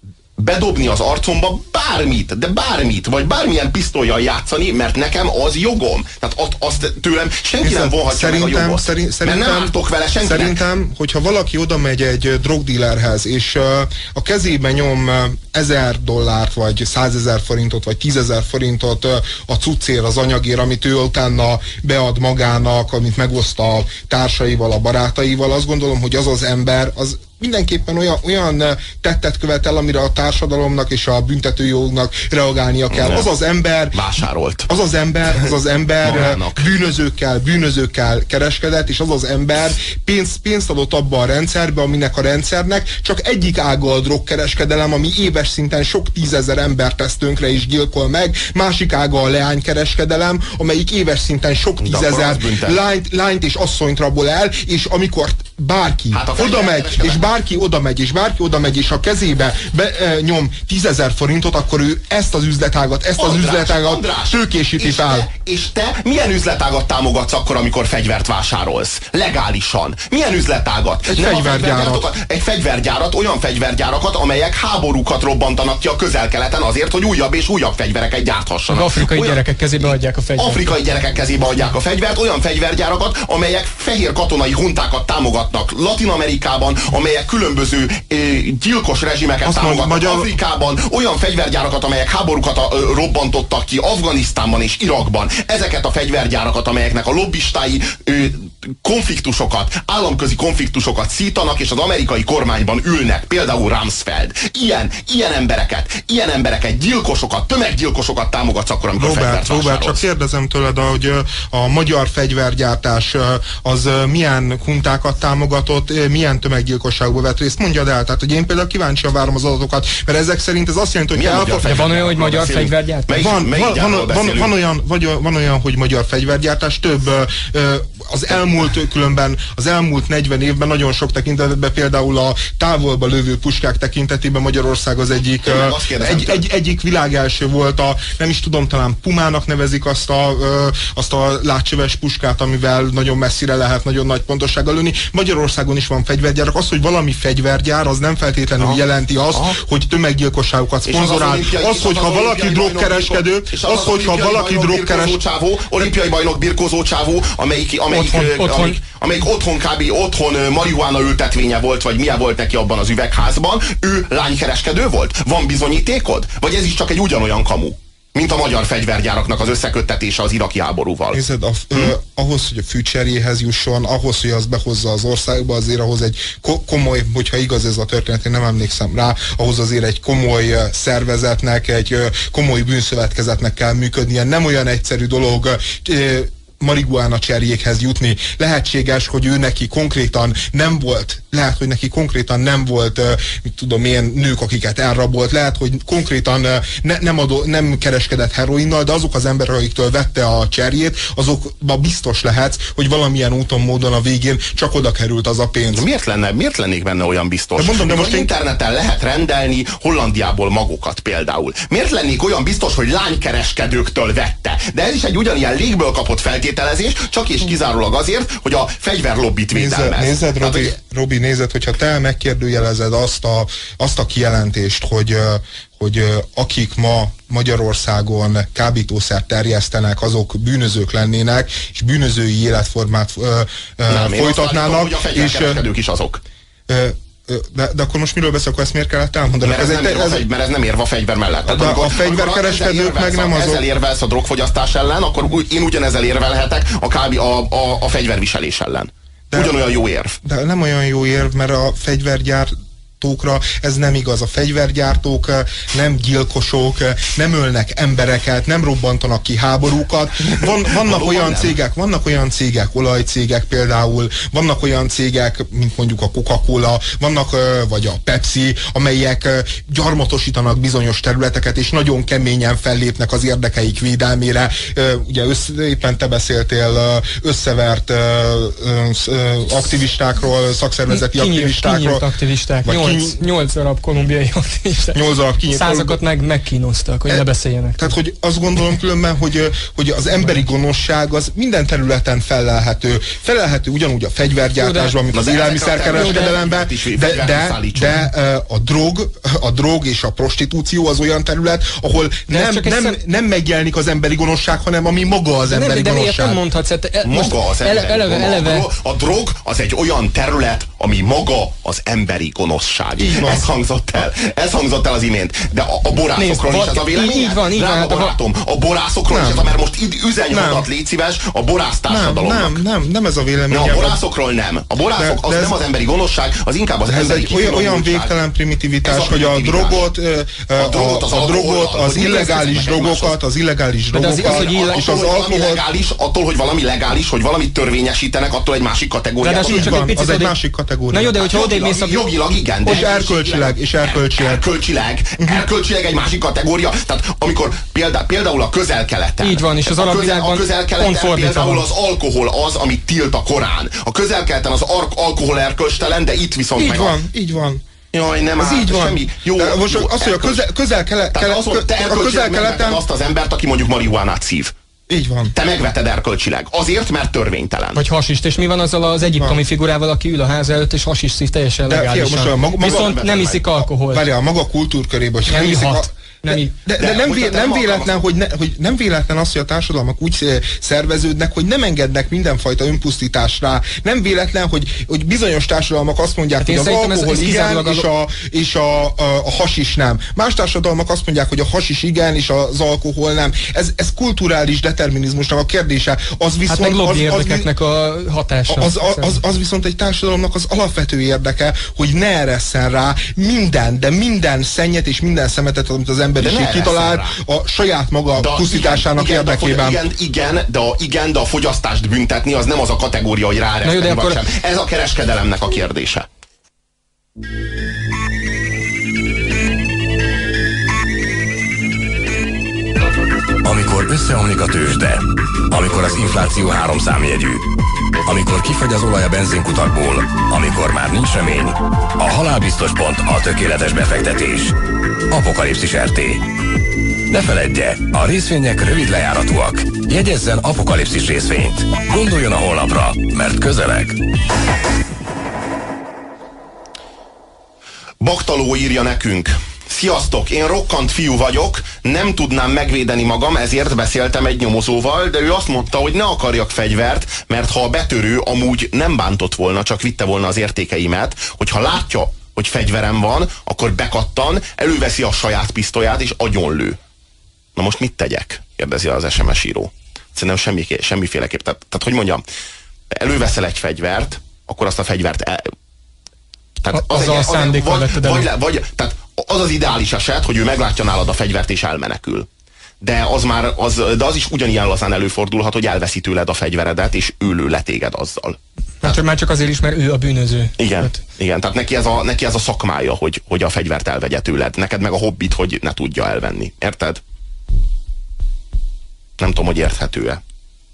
bedobni az arcomba bármit, de bármit, vagy bármilyen pisztollyal játszani, mert nekem az jogom. Tehát azt tőlem senki nem vonhatja meg a jogot. Mert nem ártok vele senkinek. Szerintem, hogyha valaki oda megy egy drogdílerhez, és a kezébe nyom $1000 vagy 100 000 forintot, vagy 10 000 forintot a cuccér, az anyagér, amit ő utána bead magának, amit megoszt a társaival, a barátaival, azt gondolom, hogy az az ember, az mindenképpen olyan tettet követel, amire a társadalomnak és a büntetőjognak reagálnia kell. Az az ember vásárolt. Az az ember bűnözőkkel kereskedett, és az az ember pénzt adott abba a rendszerbe, aminek a rendszernek csak egyik ága a drogkereskedelem, ami éves szinten sok 10 000 embert tesz tönkre és gyilkol meg, másik ága a leánykereskedelem, amelyik éves szinten sok 10 000 lányt és asszonyt rabol el, és amikor bárki oda megy, és a kezébe nyom 10 000 forintot, akkor ő ezt az üzletágat tőkésíti fel. És te milyen üzletágat támogatsz akkor, amikor fegyvert vásárolsz? Legálisan. Milyen üzletágat? Egy fegyvergyárat, olyan fegyvergyárakat, amelyek háborúkat robbantanak ki a Közel-Keleten azért, hogy újabb és újabb fegyvereket gyárthassanak. Afrikai gyerekek kezébe adják a fegyvert. Afrikai gyerekek kezébe adják a fegyvert, olyan fegyvergyárakat, amelyek fehér katonai huntákat támogatnak Latin-Amerikában, amelyek különböző gyilkos rezsimeket támogatnak Afrikában, olyan fegyvergyárakat, amelyek háborúkat robbantottak ki Afganisztánban és Irakban. Ezeket a fegyvergyárakat, amelyeknek a lobbistái konfliktusokat, államközi konfliktusokat szítanak, és az amerikai kormányban ülnek, például Rumsfeld. Ilyen embereket, gyilkosokat, tömeggyilkosokat támogatsz akkor, amikor fegyvert vásárolsz. Robert, csak kérdezem tőled, hogy a magyar fegyvergyártás az milyen huntákat támogatott, milyen tömeggyilkosságba vett részt? Mondjad el, tehát hogy én például kíváncsian várom az adatokat, mert ezek szerint ez azt jelenti, hogy van olyan, hogy magyar fegyvergyártás? Van olyan, hogy magyar fegyvergyártás, több az elmúlt 40 évben nagyon sok tekintetben, például a távolba lövő puskák tekintetében Magyarország az egyik világelső volt, nem is tudom, talán Pumának nevezik azt a látcsöves puskát, amivel nagyon messzire lehet nagyon nagy pontossággal lőni. Magyarországon is van fegyvergyárak. Az, hogy valami fegyvergyár, az nem feltétlenül jelenti azt, hogy tömeggyilkosságokat szponzorál. Az, hogyha valaki drogkereskedő, olimpiai bajnok birkózó csávó, amelyik otthon marihuána ültetvénye volt, vagy milyen volt neki abban az üvegházban, ő lánykereskedő volt? Van bizonyítékod? Vagy ez is csak egy ugyanolyan kamu, mint a magyar fegyvergyáraknak az összeköttetése az iraki háborúval? Nézd, ahhoz, hogy a fűcserjéhez jusson, ahhoz, hogy az behozza az országba, azért ahhoz egy komoly, hogyha igaz ez a történet, én nem emlékszem rá, ahhoz azért egy komoly szervezetnek, egy komoly bűnszövetkezetnek kell működnie. Nem olyan egyszerű dolog marihuána cserjékhez jutni. Lehetséges, hogy ő neki konkrétan nem volt, mit tudom én, nők, akiket elrabolt, lehet, hogy konkrétan nem kereskedett heroinnal, de azok az emberek, akiktől vette a cserjét, azokban biztos lehetsz, hogy valamilyen úton, módon a végén csak oda került az a pénz. De miért lennék benne olyan biztos? De most interneten lehet rendelni Hollandiából magokat például. Miért lennék olyan biztos, hogy lánykereskedőktől vette? De ez is egy ugyanilyen légből kapott feltételezés, csak és kizárólag azért, hogy a fegyverlobbit védelmez. Nézed, Robi, hogyha te megkérdőjelezed azt a kijelentést, hogy akik ma Magyarországon kábítószert terjesztenek, azok bűnözők lennének, és bűnözői életformát folytatnának. Hogy a fegyverkereskedők is azok. De akkor most miről beszélek, akkor ezt miért kellett elmondani? Mert ez nem érv a fegyver mellett. De a fegyverkereskedők meg nem azok. Ezzel érvelsz a drogfogyasztás ellen, akkor én ugyanezzel érvelhetek a fegyverviselés ellen. Ugyanolyan jó érv. De nem olyan jó érv, mert a fegyvergyártókra ez nem igaz. A fegyvergyártók nem gyilkosok, nem ölnek embereket, nem robbantanak ki háborúkat. Vannak olyan cégek, olajcégek például, vannak olyan cégek, mint mondjuk a Coca-Cola, vagy a Pepsi, amelyek gyarmatosítanak bizonyos területeket, és nagyon keményen fellépnek az érdekeik védelmére. Ugye éppen te beszéltél összevert aktivistákról, szakszervezeti aktivistákról. Kinyílt aktivisták. 8 darab kolumbiai aktivista. 8 darab Százakat megkínoztak, hogy ne beszéljenek. Tehát, hogy azt gondolom különben, hogy az emberi gonoszság az minden területen felelhető. Felelhető ugyanúgy a fegyvergyártásban, mint az élelmiszerkereskedelemben, de a drog és a prostitúció az olyan terület, ahol nem megjelenik az emberi gonoszság, hanem ami maga az emberi gonoszság. De nem mondhatsz. Maga az emberi a drog az egy olyan terület, ami maga az emberi gonoszság. Ez hangzott el az imént. De a borászokról is ez a vélemény? Így van. Barátom, a borászokról is ez a, mert most üzenj légy szíves, a borász társadalomnak. Nem ez a vélemény. A borászokról nem. A borászok az nem az emberi gonoszság, az inkább az emberi olyan végtelen primitivitás, hogy a drogot, az illegális drogokat, és az alkoholt... Attól, hogy valami legális, hogy valamit törvényesítenek, attól egy másik kategóriát. Az egy másik kategória. Na jó, de hogyha odébb mész a... Jogilag igen. És erkölcsileg egy másik kategória. Tehát amikor például a Közel-Keleten. Így van, és az alapvilágban pont fordítva. Például az alkohol az, amit tilt a Korán. A Közel-Keleten az alkohol erkölcstelen, de itt viszont így van. Jaj, nem az így van. Semmi. Jó, most az, hogy a Közel-Keleten... azt az embert, aki mondjuk marihuánát szív. Így van. Te megveted erkölcsileg. Azért, mert törvénytelen. Vagy hasist. És mi van azzal az egyiptomi figurával, aki ül a ház előtt, és hasist szív teljesen legálisan. Viszont nem iszik alkoholt. Várjál, maga kultúrkörében, hogy nem iszik nem véletlen az, hogy a társadalmak úgy szerveződnek, hogy nem engednek mindenfajta önpusztításra. Nem véletlen, hogy bizonyos társadalmak azt mondják, hogy az alkohol igen, és a hasis nem. Más társadalmak azt mondják, hogy a hasis igen, és az alkohol nem. Ez kulturális determinizmusnak a kérdése. Az viszont, meg lobby érdekeknek a hatása. Az viszont egy társadalomnak az alapvető érdeke, hogy ne eresszen rá minden szennyet és minden szemetet, amit az emberiség kitalált a saját maga pusztításának érdekében. De a fogyasztást büntetni az nem az a kategória, hogy ráereszteni vagy sem. Ez a kereskedelemnek a kérdése. Amikor összeomlik a tőzsde, amikor az infláció 3 számjegyű, amikor kifagy az olaj a benzinkutakból, amikor már nincs remény, a halálbiztos pont a tökéletes befektetés. Apokalipszis RT. Ne feledje, a részvények rövid lejáratúak. Jegyezzen Apokalipszis részvényt. Gondoljon a holnapra, mert közeleg. Baktaló írja nekünk. Sziasztok, én rokkant fiú vagyok, nem tudnám megvédeni magam, ezért beszéltem egy nyomozóval, de ő azt mondta, hogy ne akarjak fegyvert, mert ha a betörő amúgy nem bántott volna, csak vitte volna az értékeimet, hogyha látja, hogy fegyverem van, akkor bekattan, előveszi a saját pisztolyát és agyonlő. Na most mit tegyek? Kérdezi az SMS író. Szerintem semmiféleképp. Tehát hogy mondjam, előveszel egy fegyvert, akkor azt a fegyvert tehát az az ideális eset, hogy ő meglátja nálad a fegyvert és elmenekül. De az is ugyanilyen lazán előfordulhat, hogy elveszi tőled a fegyveredet, és ő lő le téged azzal. Már csak azért is, mert ő a bűnöző. Igen, tehát neki ez a szakmája, hogy a fegyvert elvegye tőled. Neked meg a hobbit, hogy ne tudja elvenni. Érted? Nem tudom, hogy érthető-e.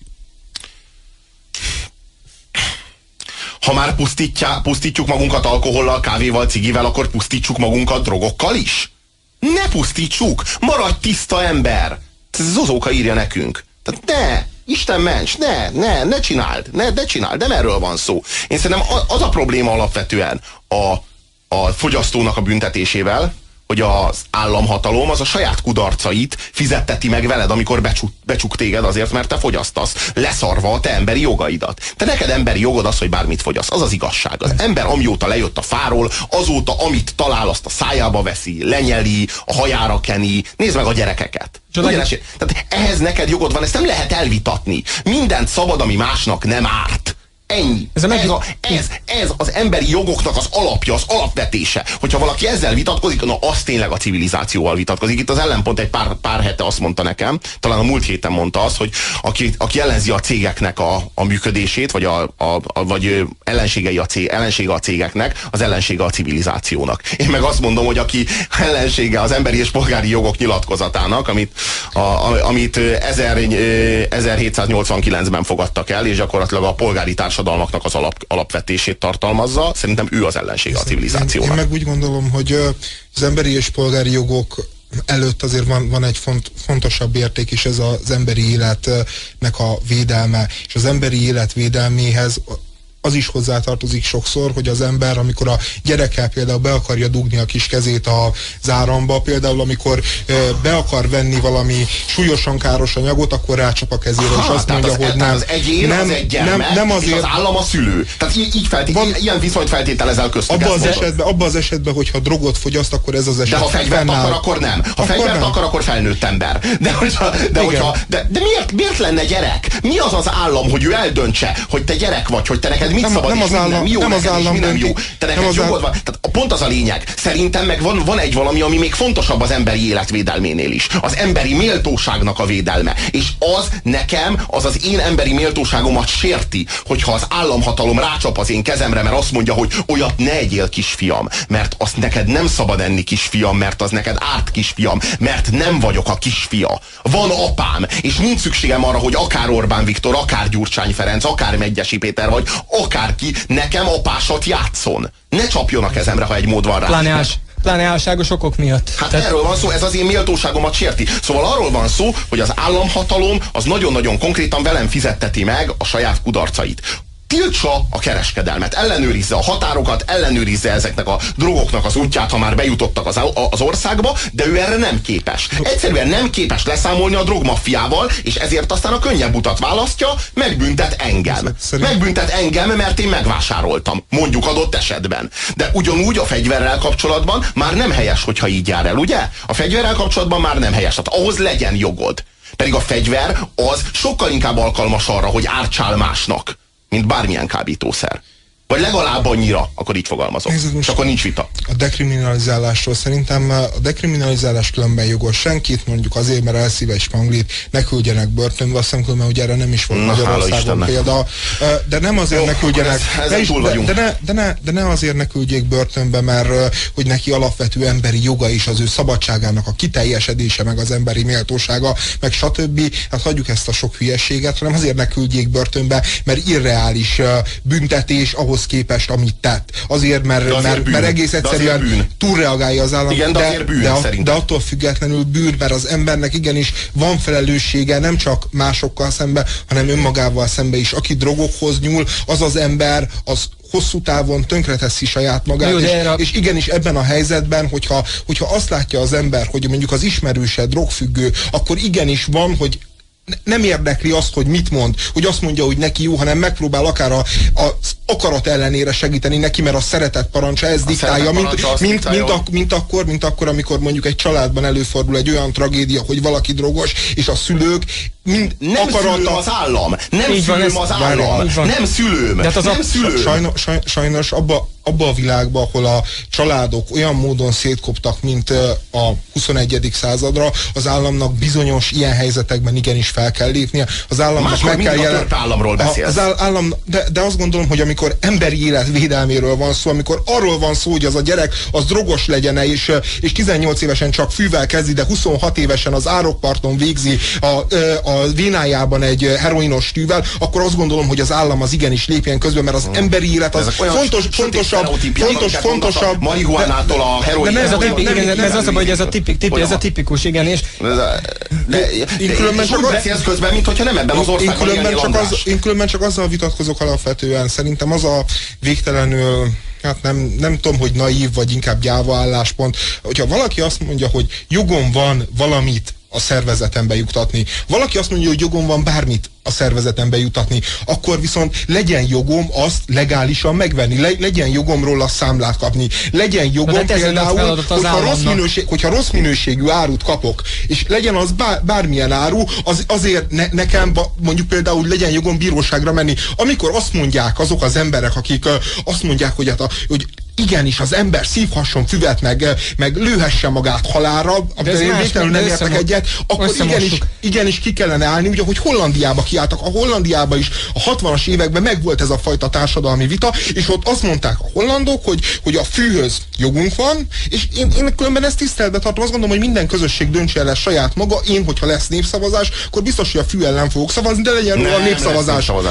Ha már pusztítjuk magunkat alkohollal, kávéval, cigivel, akkor pusztítsuk magunkat drogokkal is? Ne pusztítsuk! Maradj tiszta ember! Zozóka írja nekünk. Tehát Isten ments, ne csináld, nem erről van szó. Én szerintem az a probléma alapvetően a fogyasztónak a büntetésével, hogy az államhatalom az a saját kudarcait fizetteti meg veled, amikor becsuk téged azért, mert te fogyasztasz, leszarva a te emberi jogaidat. Te neked emberi jogod az, hogy bármit fogyasz. Az az igazság. Az ember amióta lejött a fáról, azóta, amit talál, azt a szájába veszi, lenyeli, a hajára keni. Nézd meg a gyerekeket. Tehát ehhez neked jogod van, ezt nem lehet elvitatni. Mindent szabad, ami másnak nem árt. Ennyi. Ez az emberi jogoknak az alapja, az alapvetése. Hogyha valaki ezzel vitatkozik, na az tényleg a civilizációval vitatkozik. Itt az ellenpont egy pár hete azt mondta nekem, talán a múlt héten mondta azt, hogy aki ellenzi a cégeknek a működését, vagy ellensége a cégeknek, az ellensége a civilizációnak. Én meg azt mondom, hogy aki ellensége az emberi és polgári jogok nyilatkozatának, amit 1789-ben fogadtak el, és gyakorlatilag a polgári társadalom társadalmaknak az alapvetését tartalmazza, szerintem ő az ellensége a civilizációnak. Én meg úgy gondolom, hogy az emberi és polgári jogok előtt azért van egy fontosabb érték is, ez az emberi életnek a védelme, és az emberi élet védelméhez az is hozzátartozik sokszor, hogy az ember, amikor a gyerekkel például be akarja dugni a kis kezét az áramba, például amikor be akar venni valami súlyosan káros anyagot, akkor rácsap a kezére, és azt mondja, hogy nem. Az egyén, az egy gyermek, nem azért, és az állam a szülő. Tehát ilyen viszonyt feltételezel köztük. Abban az esetben, hogyha drogot fogyaszt, akkor ez az eset. De ha fegyvert akar, akkor nem. Ha fegyvert akar, akkor felnőtt ember. De miért lenne gyerek? Mi az az állam, hogy ő eldöntse, hogy te gyerek vagy, hogy te neked mit szabad, és nem jó, neked nem jó. Te neked jogod van. Tehát pont az a lényeg. Szerintem meg van egy valami, ami még fontosabb az emberi életvédelménél is. Az emberi méltóságnak a védelme. És az nekem, az én emberi méltóságomat sérti, hogyha az államhatalom rácsap az én kezemre, mert azt mondja, hogy olyat ne egyél, kisfiam, mert azt neked nem szabad enni, kisfiam, mert az neked árt, kisfiam, mert nem vagyok a kisfia. Van apám, és nincs szükségem arra, hogy akár Orbán Viktor, akár Gyurcsány Ferenc, akár Medgyessy Péter, vagy akárki nekem apásat játszon. Ne csapjon a kezemre, ha egy mód van rá. Pláne álságos okok miatt. Hát erről van szó, ez az én méltóságomat sérti. Szóval arról van szó, hogy az államhatalom az nagyon-nagyon konkrétan velem fizetteti meg a saját kudarcait. Tiltsa a kereskedelmet, ellenőrizze a határokat, ellenőrizze ezeknek a drogoknak az útját, ha már bejutottak az országba, de ő erre nem képes. Egyszerűen nem képes leszámolni a drogmaffiával, és ezért aztán a könnyebb utat választja, megbüntet engem. Megbüntet engem, mert én megvásároltam, mondjuk adott esetben. De ugyanúgy a fegyverrel kapcsolatban már nem helyes, hogyha így jár el, ugye? A fegyverrel kapcsolatban már nem helyes, tehát ahhoz legyen jogod. Pedig a fegyver az sokkal inkább alkalmas arra, hogy ártsál másnak, mint bármilyen kábítószer. Vagy legalább annyira, akkor így fogalmazok. És akkor nincs vita. A dekriminalizálásról szerintem a dekriminalizálás különben jogos, senkit mondjuk azért, mert elszíve egy spanglit, ne küldjenek börtönbe, azt hiszem különben, hogy erre nem is volt Magyarországon példa. De nem azért ne küldjenek, de ne azért ne küldjék börtönbe, mert hogy neki alapvető emberi joga is, az ő szabadságának a kiteljesedése, meg az emberi méltósága, meg stb. Hát hagyjuk ezt a sok hülyeséget, hanem azért ne küldjék börtönbe, mert irreális büntetés ahhoz képest, amit tett. Azért, mert egész egyszerűen túlreagálja az állam. Igen, de attól függetlenül bűn, mert az embernek igenis van felelőssége, nem csak másokkal szemben, hanem önmagával szemben is. Aki drogokhoz nyúl, az az ember, az hosszú távon tönkreteszi saját magát, és igenis ebben a helyzetben, hogyha azt látja az ember, hogy mondjuk az ismerőse drogfüggő, akkor igenis van, hogy nem érdekli azt, hogy mit mond, hogy azt mondja, hogy neki jó, hanem megpróbál akár az akarat ellenére segíteni neki, mert a szeretet parancsa ez diktálja, mint akkor, amikor mondjuk egy családban előfordul egy olyan tragédia, hogy valaki drogos, és a szülők mind nem akarata... szülőm az állam, nem szülőm. Sajnos abba a világban, ahol a családok olyan módon szétkoptak, mint a 21. századra, az államnak bizonyos ilyen helyzetekben igenis fel kell lépnie. Az államnak meg kell államról beszélsz. De azt gondolom, hogy amikor emberi élet védelméről van szó, amikor arról van szó, hogy az a gyerek az drogos legyen, és 18 évesen csak fűvel kezdi, de 26 évesen az árokparton végzi a vénájában egy heroinos tűvel, akkor azt gondolom, hogy az állam az igenis lépjen közben, mert az emberi élet az fontosabb. Marihuánától a heroin. Ez az a baj, hogy ez a tipikus, igen, és... És úgy beszélsz közben, mintha nem ebben az országban élnél, András. Én különben csak azzal vitatkozok alapvetően. Szerintem az a végtelenül, hát nem tudom, hogy naív, vagy inkább gyáva álláspont, hogyha valaki azt mondja, hogy jogom van valamit a szervezetembe juttatni, valaki azt mondja, hogy jogom van bármit a szervezetembe jutatni, akkor viszont legyen jogom azt legálisan megvenni, legyen jogom róla számlát kapni, legyen jogom például, hogyha rossz minőségű árut kapok, és legyen az bármilyen áru, azért nekem mondjuk például legyen jogom bíróságra menni. Amikor azt mondják azok az emberek, akik azt mondják, hogy igenis az ember szívhasson füvet, meg lőhesse magát halálra, amivel én végtelenül nem értek egyet, akkor igenis ki kellene állni, ugye, hogy Hollandiába kiálltak. A Hollandiában is a 60-as években megvolt ez a fajta társadalmi vita, és ott azt mondták a hollandok, hogy a fűhöz jogunk van, és én különben ezt tiszteletbe tartom. Azt gondolom, hogy minden közösség döntse el saját maga. Én, hogyha lesz népszavazás, akkor biztos, hogy a fű ellen fogok szavazni, de legyen róla népszavazás.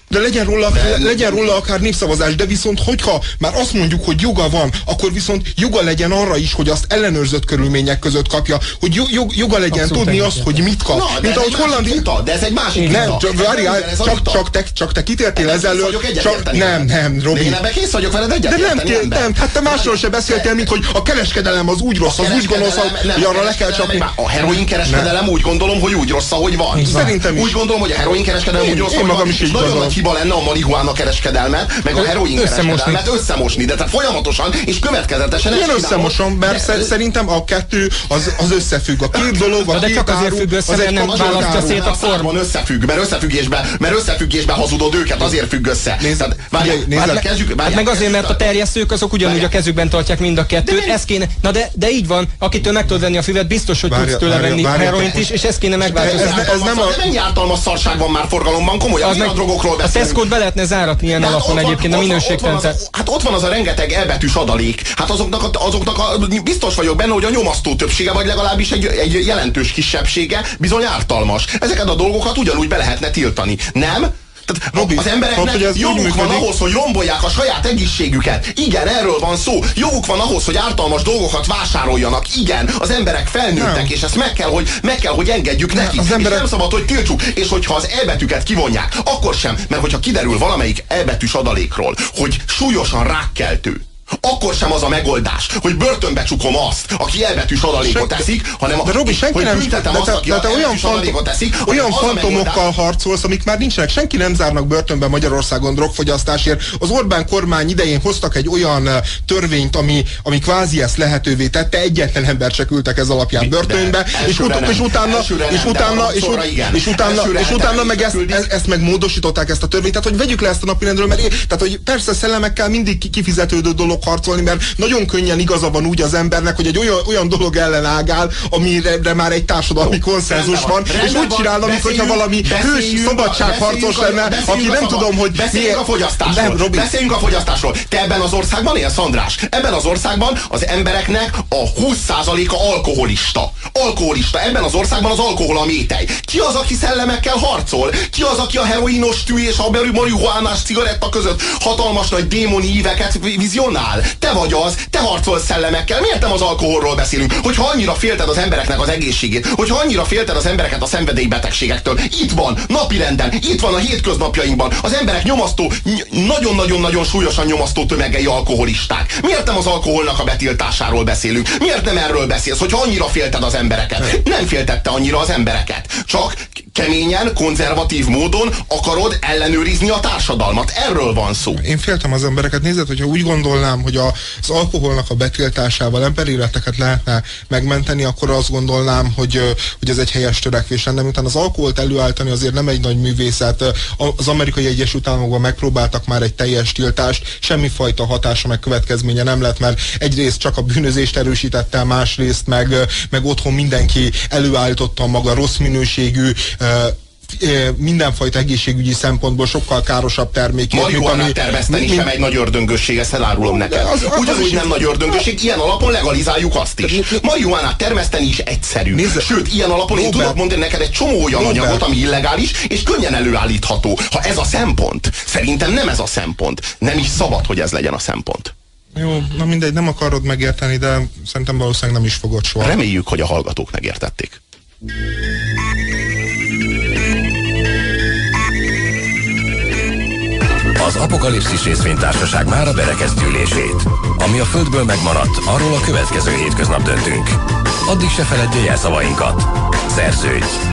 De legyen róla akár népszavazás, de viszont hogyha már azt mondjuk, hogy joga van, akkor viszont joga legyen arra is, hogy azt ellenőrzött körülmények között kapja, hogy joga legyen abszolút tudni azt, hogy mit kap. Na, mint ahogy Hollandia. De ez egy másik vita. Nem, csak te kitértél ezelőtt. Nem, Robi. Én ebben kész vagyok veled egyetérteni. Nem, hát te másról se beszéltél, mint hogy a kereskedelem az úgy rossz, az úgy gonosz, hogy arra le kell csapni. A heroin kereskedelem úgy gondolom, hogy úgy rossz, ahogy van. Szerintem is. Úgy gondolom, hogy a heroin kereskedelem úgy rossz, hogy van. És nagyon nagy hiba lenne a marihuána kereskedelmet, meg a heroin kereskedelmet összemosni, de tehát folyamatosan és következetesen. Én összemosom, mert szerintem a kettő az összefügg. A két dolog, a de csak azért függ össze, mert nem választja szét a formát. Összefügg, mert összefüggésben hazudod őket, azért függ össze. Meg azért, mert a terjesztők azok ugyanúgy a kezükben tartják mind a kettőt. Ez kéne, na de így van, akitől meg tudod venni a füvet, biztos, hogy tudsz tőle venni heroint is, és ezt kéne megváltoztatni. Ez nem mennyi ártalmas szarság van már forgalomban, komolyan, a drogokról beszélünk. A Tesco-t be lehetne záratni ilyen alapon egyébként, a minőségrendszer. Hát ott van az a rengeteg elbetűs adalék. Hát azoknak biztos vagyok benne, hogy a nyomasztó többsége, vagy legalábbis egy jelentős kisebbsége bizony ártalmas. Ezeket a dolgokat ugyanúgy be lehetne tiltani. Nem? Tehát Robi, az embereknek joguk van ahhoz, hogy rombolják a saját egészségüket. Igen, erről van szó. Joguk van ahhoz, hogy ártalmas dolgokat vásároljanak. Igen, az emberek felnőttek, nem. És ezt meg kell, hogy engedjük nekik. És nem szabad, hogy tiltsuk. És hogyha az elbetűket kivonják, akkor sem, mert hogyha kiderül valamelyik elbetűs adalékról, hogy súlyosan rákkeltő, akkor sem az a megoldás, hogy börtönbe csukom azt, aki elbetűs adalékot teszik, hanem de Robi, hogy büntetem azt, aki elbetűs adalékot teszik. Olyan fantomokkal harcolsz, amik már nincsenek. Senki nem zárnak börtönbe Magyarországon drogfogyasztásért. Az Orbán kormány idején hoztak egy olyan törvényt, ami kvázi ezt lehetővé tette. Egyetlen embert se küldtek ez alapján börtönbe, és utána meg ezt meg módosították, ezt a törvényt. Tehát, hogy vegyük le ezt a napirendről, mert tehát, hogy persze szellemekkel mindig kifizetődő dolog harcolni, mert nagyon könnyen igaza van úgy az embernek, hogy egy olyan dolog ellen ágál, amire már egy társadalmi konszenzus van, és úgy csinálna, mintha valami hősi szabadságharcos lenne, aki nem tudom, hogy beszéljünk a fogyasztásról. Beszéljünk a fogyasztásról. Te ebben az országban élsz, András? Ebben az országban az embereknek a 20%-a alkoholista. Alkoholista. Ebben az országban az alkohol a métej. Ki az, aki szellemekkel harcol? Ki az, aki a heroinos tű és a marihuánás cigaretta között hatalmas nagy démoni íveket vizionál? Te vagy az, te harcolsz szellemekkel. Miért nem az alkoholról beszélünk? Hogyha annyira félted az embereknek az egészségét, hogyha annyira félted az embereket a szenvedélybetegségektől, itt van, napirenden, itt van a hétköznapjainkban, az emberek nyomasztó, nagyon-nagyon-nagyon súlyosan nyomasztó tömegei alkoholisták. Miért nem az alkoholnak a betiltásáról beszélünk? Miért nem erről beszélsz, hogyha annyira félted az embereket? Nem féltette annyira az embereket. Csak keményen, konzervatív módon akarod ellenőrizni a társadalmat. Erről van szó. Én féltem az embereket. Nézd, hogyha úgy gondolnám, hogy az alkoholnak a betiltásával emberéleteket lehetne megmenteni, akkor azt gondolnám, hogy ez egy helyes törekvés lenne. Miután az alkoholt előállítani azért nem egy nagy művészet. Az Amerikai Egyesült Államokban megpróbáltak már egy teljes tiltást, semmifajta hatása meg következménye nem lett, mert egyrészt csak a bűnözést erősítette, másrészt meg otthon mindenki előállította maga rossz minőségű, mindenfajta egészségügyi szempontból sokkal károsabb termékét. Marihuánát termeszteni sem egy nagy ördöngösség, ezt elárulom neked. Ugyanúgy nem nagy ördöngösség, ilyen alapon legalizáljuk azt is. Marihuánát termeszteni is egyszerű. Sőt, ilyen alapon én tudok mondani neked egy csomó olyan anyagot, ami illegális, és könnyen előállítható. Ha ez a szempont, szerintem nem ez a szempont. Nem is szabad, hogy ez legyen a szempont. Jó, na mindegy, nem akarod megérteni, de szerintem valószínűleg nem is fogod soha. Reméljük, hogy a hallgatók megértették. Az Apokalipszis részvénytársaság mára berekezd gyűlését. Ami a Földből megmaradt, arról a következő hétköznap döntünk. Addig se feledje jelszavainkat. Szerződj!